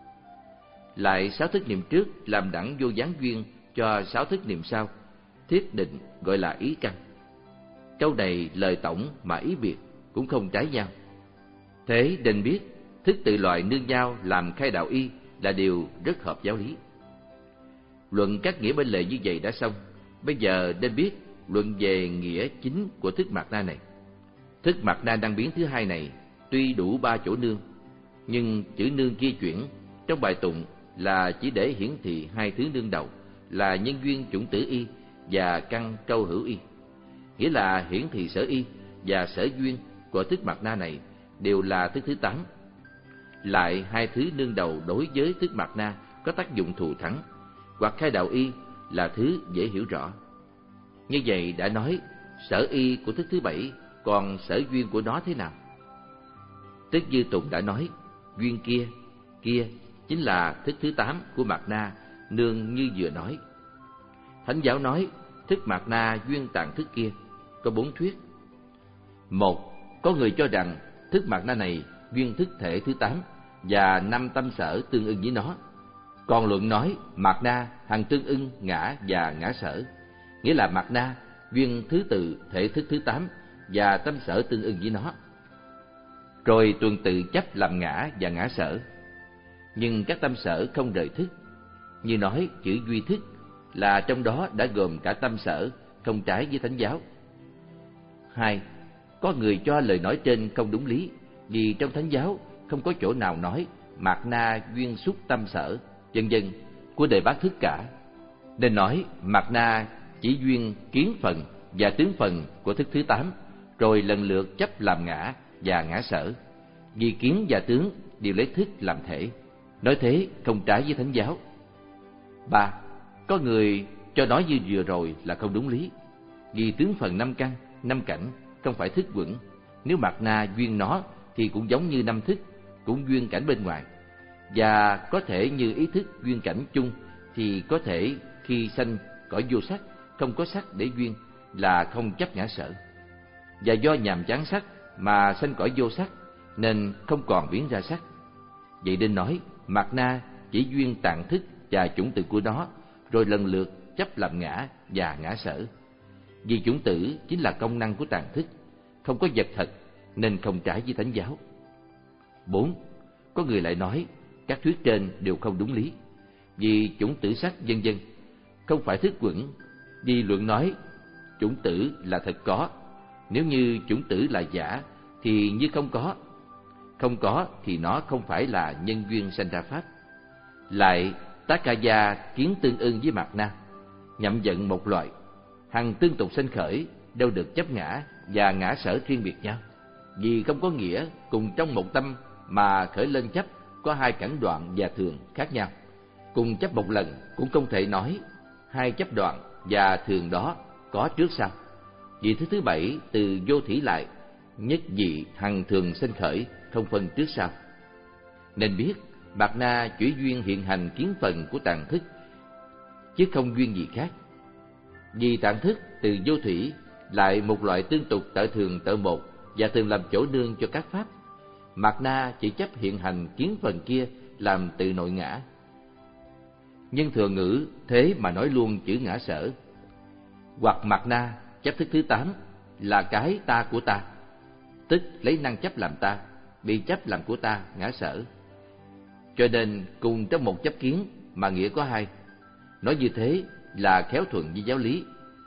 Lại sáu thức niệm trước làm đẳng vô gián duyên cho sáu thức niệm sau, thiết định gọi là ý căn. Câu này lời tổng mà ý biệt, cũng không trái nhau. Thế nên biết thức tự loại nương nhau làm khai đạo y là điều rất hợp giáo lý. Luận các nghĩa bên lề như vậy đã xong, bây giờ nên biết luận về nghĩa chính của thức mạt na này. Thức mạt na đăng biến thứ hai này tuy đủ ba chỗ nương, nhưng chữ nương kia chuyển trong bài tụng là chỉ để hiển thị hai thứ nương đầu là nhân duyên chủng tử y và căn câu hữu y, nghĩa là hiển thị sở y và sở duyên của thức mạt na này đều là thức thứ tám. Lại hai thứ nương đầu đối với thức mạt na có tác dụng thù thắng, hoặc khai đạo y là thứ dễ hiểu rõ. Như vậy đã nói sở y của thức thứ bảy, còn sở duyên của nó thế nào? Tức Dư Tùng đã nói, duyên kia, kia chính là thức thứ tám của mạt na, nương như vừa nói. Thánh giáo nói thức mạt na duyên tạng thức kia, có bốn thuyết. Một, có người cho rằng thức mạt na này duyên thức thể thứ tám và năm tâm sở tương ưng với nó. Còn luận nói mạt na hằng tương ưng ngã và ngã sở, nghĩa là mạt na duyên thứ tự thể thức thứ tám và tâm sở tương ưng với nó. Rồi tuần tự chấp làm ngã và ngã sở, nhưng các tâm sở không rời thức. Như nói chữ duy thức là trong đó đã gồm cả tâm sở, không trái với Thánh giáo. Hai, có người cho lời nói trên không đúng lý, vì trong Thánh giáo không có chỗ nào nói mạt na duyên xúc tâm sở vân vân của Đề Bát thức cả, nên nói mạt na chỉ duyên kiến phần và tướng phần của thức thứ tám, rồi lần lượt chấp làm ngã và ngã sở, vì kiến và tướng đều lấy thức làm thể. Nói thế không trái với Thánh giáo. Ba, có người cho nói như vừa rồi là không đúng lý, vì tướng phần năm căn, năm cảnh không phải thức quẩn. Nếu mạt na duyên nó thì cũng giống như năm thức, cũng duyên cảnh bên ngoài. Và có thể như ý thức duyên cảnh chung thì có thể khi sanh cõi vô sắc, không có sắc để duyên là không chấp ngã sở. Và do nhàm chán sắc mà sanh cõi vô sắc nên không còn biến ra sắc. Vậy nên nói mạt na chỉ duyên tạng thức và chủng tử của nó, rồi lần lượt chấp làm ngã và ngã sở. Vì chủng tử chính là công năng của tạng thức, không có vật thật nên không trái với Thánh giáo. Bốn, có người lại nói các thuyết trên đều không đúng lý, vì chủng tử sắc vân vân không phải thức quẩn. Vì luận nói chủng tử là thật có, nếu như chủng tử là giả thì như không có, không có thì nó không phải là nhân duyên sanh ra pháp. Lại Tác Ca Gia kiến tương ưng với mạt na, nhậm vận một loại, hằng tương tục sanh khởi, đâu được chấp ngã và ngã sở riêng biệt nhau. Vì không có nghĩa cùng trong một tâm mà khởi lên chấp có hai cảnh đoạn và thường khác nhau. Cùng chấp một lần cũng không thể nói hai chấp đoạn và thường đó có trước sau. Vì thứ thứ bảy từ vô thủy lại, nhất dị hằng thường sanh khởi, không phân trước sau. Nên biết mạt na chỉ duyên hiện hành kiến phần của tạng thức, chứ không duyên gì khác. Vì tạng thức từ vô thủy lại một loại tương tục tự thường tự một và thường làm chỗ nương cho các pháp. Mạt na chỉ chấp hiện hành kiến phần kia làm từ nội ngã. Nhưng thừa ngữ thế mà nói luôn chữ ngã sở. Hoặc mạt na chấp thức thứ tám là cái ta của ta, tức lấy năng chấp làm ta, bị chấp làm của ta, ngã sở. Cho nên cùng trong một chấp kiến mà nghĩa có hai. Nói như thế là khéo thuận với giáo lý.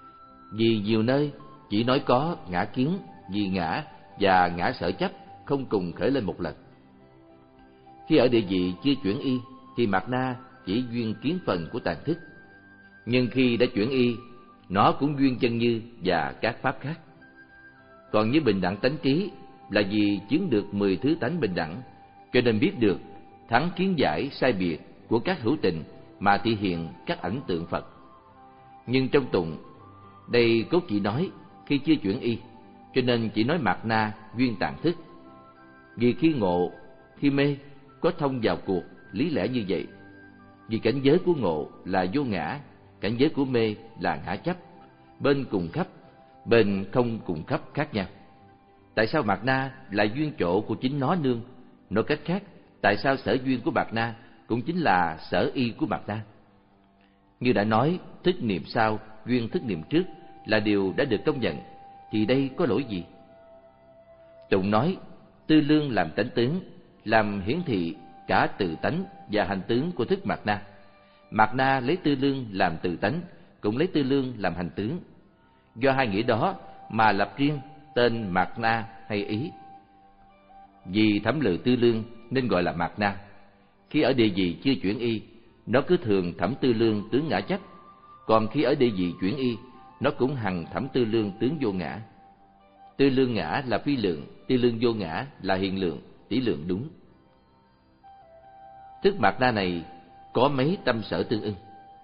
Vì nhiều nơi chỉ nói có ngã kiến, vì ngã và ngã sở chấp không cùng khởi lên một lần. Khi ở địa vị chưa chuyển y thì mạt na chỉ duyên kiến phần của tạng thức, nhưng khi đã chuyển y, nó cũng duyên chân như và các pháp khác. Còn như bình đẳng tánh trí là vì chứng được mười thứ tánh bình đẳng, cho nên biết được thắng kiến giải sai biệt của các hữu tình mà thị hiện các ẩn tượng Phật. Nhưng trong tụng đây cốt chỉ nói khi chưa chuyển y, cho nên chỉ nói mạt na duyên tạng thức. Vì khi ngộ, khi mê có thông vào cuộc lý lẽ như vậy. Vì cảnh giới của ngộ là vô ngã, cảnh giới của mê là ngã chấp, bên cùng khắp, bên không cùng khắp khác nhau. Tại sao mạt na là duyên chỗ của chính nó nương? Nói cách khác, tại sao sở duyên của mạt na cũng chính là sở y của mạt na? Như đã nói, thức niệm sau duyên thức niệm trước là điều đã được công nhận, thì đây có lỗi gì? Tụng nói tư lương làm tánh tướng, làm hiển thị cả tự tánh và hành tướng của thức mạt na. Mạt na lấy tư lương làm tự tánh, cũng lấy tư lương làm hành tướng. Do hai nghĩa đó mà lập riêng tên mạt na hay ý. Vì thẩm lự tư lương nên gọi là mạt na. Khi ở địa vị chưa chuyển y, nó cứ thường thẩm tư lương tướng ngã chấp. Còn khi ở địa vị chuyển y, nó cũng hằng thẩm tư lương tướng vô ngã. Tư lương ngã là phi lượng, tư lương vô ngã là hiện lượng, tỷ lượng đúng. Thức mạt na này có mấy tâm sở tương ưng.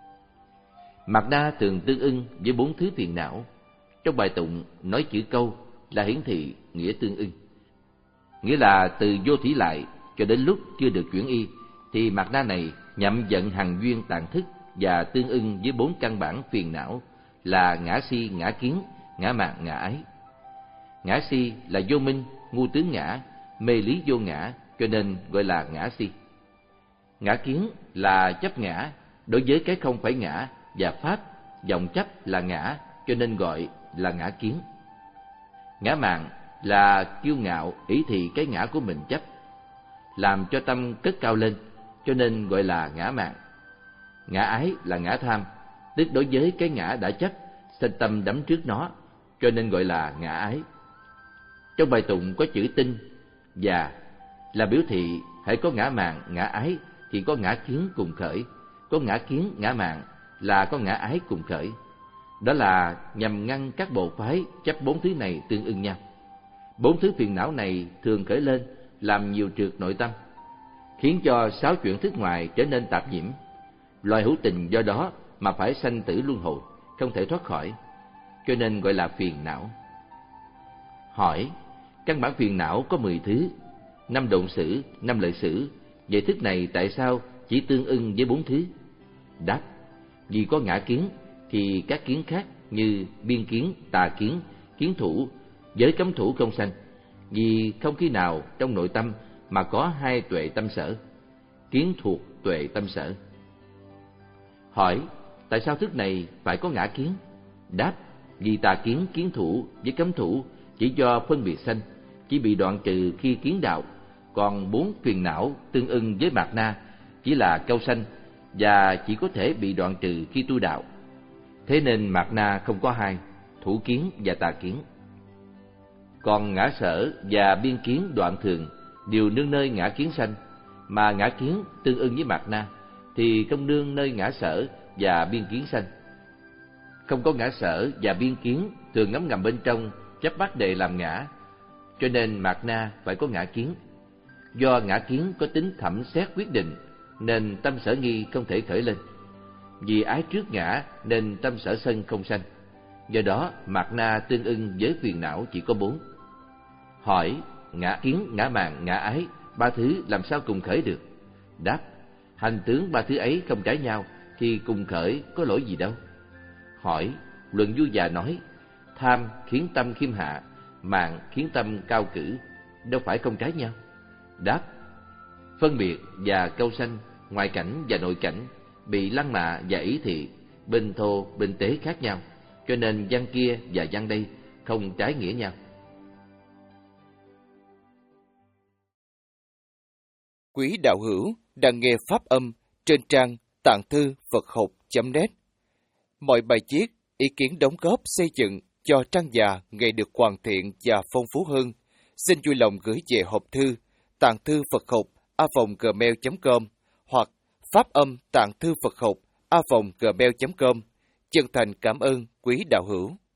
Mạt na thường tương ưng với bốn thứ phiền não. Trong bài tụng nói chữ câu là hiển thị nghĩa tương ưng, nghĩa là từ vô thủy lại cho đến lúc chưa được chuyển y thì mạt na này nhậm vận hằng duyên tạng thức và tương ưng với bốn căn bản phiền não là ngã si, ngã kiến, ngã mạn, ngã ái. Ngã si là vô minh, ngu tướng ngã, mê lý vô ngã, cho nên gọi là ngã si. Ngã kiến là chấp ngã đối với cái không phải ngã, và pháp vọng chấp là ngã, cho nên gọi là ngã kiến. Ngã mạn là kiêu ngạo ỷ thị cái ngã của mình chấp, làm cho tâm cất cao lên, cho nên gọi là ngã mạn. Ngã ái là ngã tham, tức đối với cái ngã đã chấp, sanh tâm đắm trước nó, cho nên gọi là ngã ái. Trong bài tụng có chữ tinh và là biểu thị hãy có ngã mạn, ngã ái thì có ngã kiến cùng khởi, có ngã kiến, ngã mạn là có ngã ái cùng khởi. Đó là nhằm ngăn các bộ phái chấp bốn thứ này tương ưng nhau. Bốn thứ phiền não này thường khởi lên làm nhiều trượt nội tâm, khiến cho sáu chuyện thức ngoài trở nên tạp nhiễm. Loài hữu tình do đó mà phải sanh tử luân hồi, không thể thoát khỏi, cho nên gọi là phiền não. Hỏi, căn bản phiền não có mười thứ, năm độn sử, năm lợi sử, vậy thức này tại sao chỉ tương ưng với bốn thứ? Đáp, vì có ngã kiến thì các kiến khác như biên kiến, tà kiến, kiến thủ, giới cấm thủ không sanh, vì không khi nào trong nội tâm mà có hai tuệ tâm sở, kiến thuộc tuệ tâm sở. Hỏi, tại sao thức này phải có ngã kiến? Đáp, vì tà kiến, kiến thủ với cấm thủ chỉ do phân biệt sanh, chỉ bị đoạn trừ khi kiến đạo, còn bốn phiền não tương ưng với mạt na chỉ là câu sanh và chỉ có thể bị đoạn trừ khi tu đạo. Thế nên mạt na không có hai, thủ kiến và tà kiến. Còn ngã sở và biên kiến đoạn thường đều nương nơi ngã kiến sanh, mà ngã kiến tương ưng với mạt na thì không nương nơi ngã sở và biên kiến sanh. không có ngã sở và biên kiến thường ngấm ngầm bên trong chấp bắt đề làm ngã, cho nên mạt na phải có ngã kiến. Do ngã kiến có tính thẩm xét quyết định, nên tâm sở nghi không thể khởi lên. Vì ái trước ngã nên tâm sở sân không sanh. Do đó mạt na tương ưng với phiền não chỉ có bốn. Hỏi: ngã kiến, ngã mạn, ngã ái, ba thứ làm sao cùng khởi được? Đáp: hành tướng ba thứ ấy không trái nhau thì cùng khởi có lỗi gì đâu. Hỏi: Luận Vui Già nói tham khiến tâm khiêm hạ, mạn khiến tâm cao cử, đâu phải không trái nhau? Đáp: phân biệt và câu sanh, ngoại cảnh và nội cảnh, bị lăng mạ và ý thị, bên thô bên tế khác nhau, cho nên văn kia và văn đây không trái nghĩa nhau. Quý đạo hữu đang nghe pháp âm trên trang tạng thư Phật học chấm net. Mọi bài viết, ý kiến đóng góp xây dựng cho trang già ngày được hoàn thiện và phong phú hơn, xin vui lòng gửi về hộp thư tạng thư Phật học a vòng gmail chấm com hoặc pháp âm tạng thư Phật học a vòng gmail chấm com. Chân thành cảm ơn quý đạo hữu.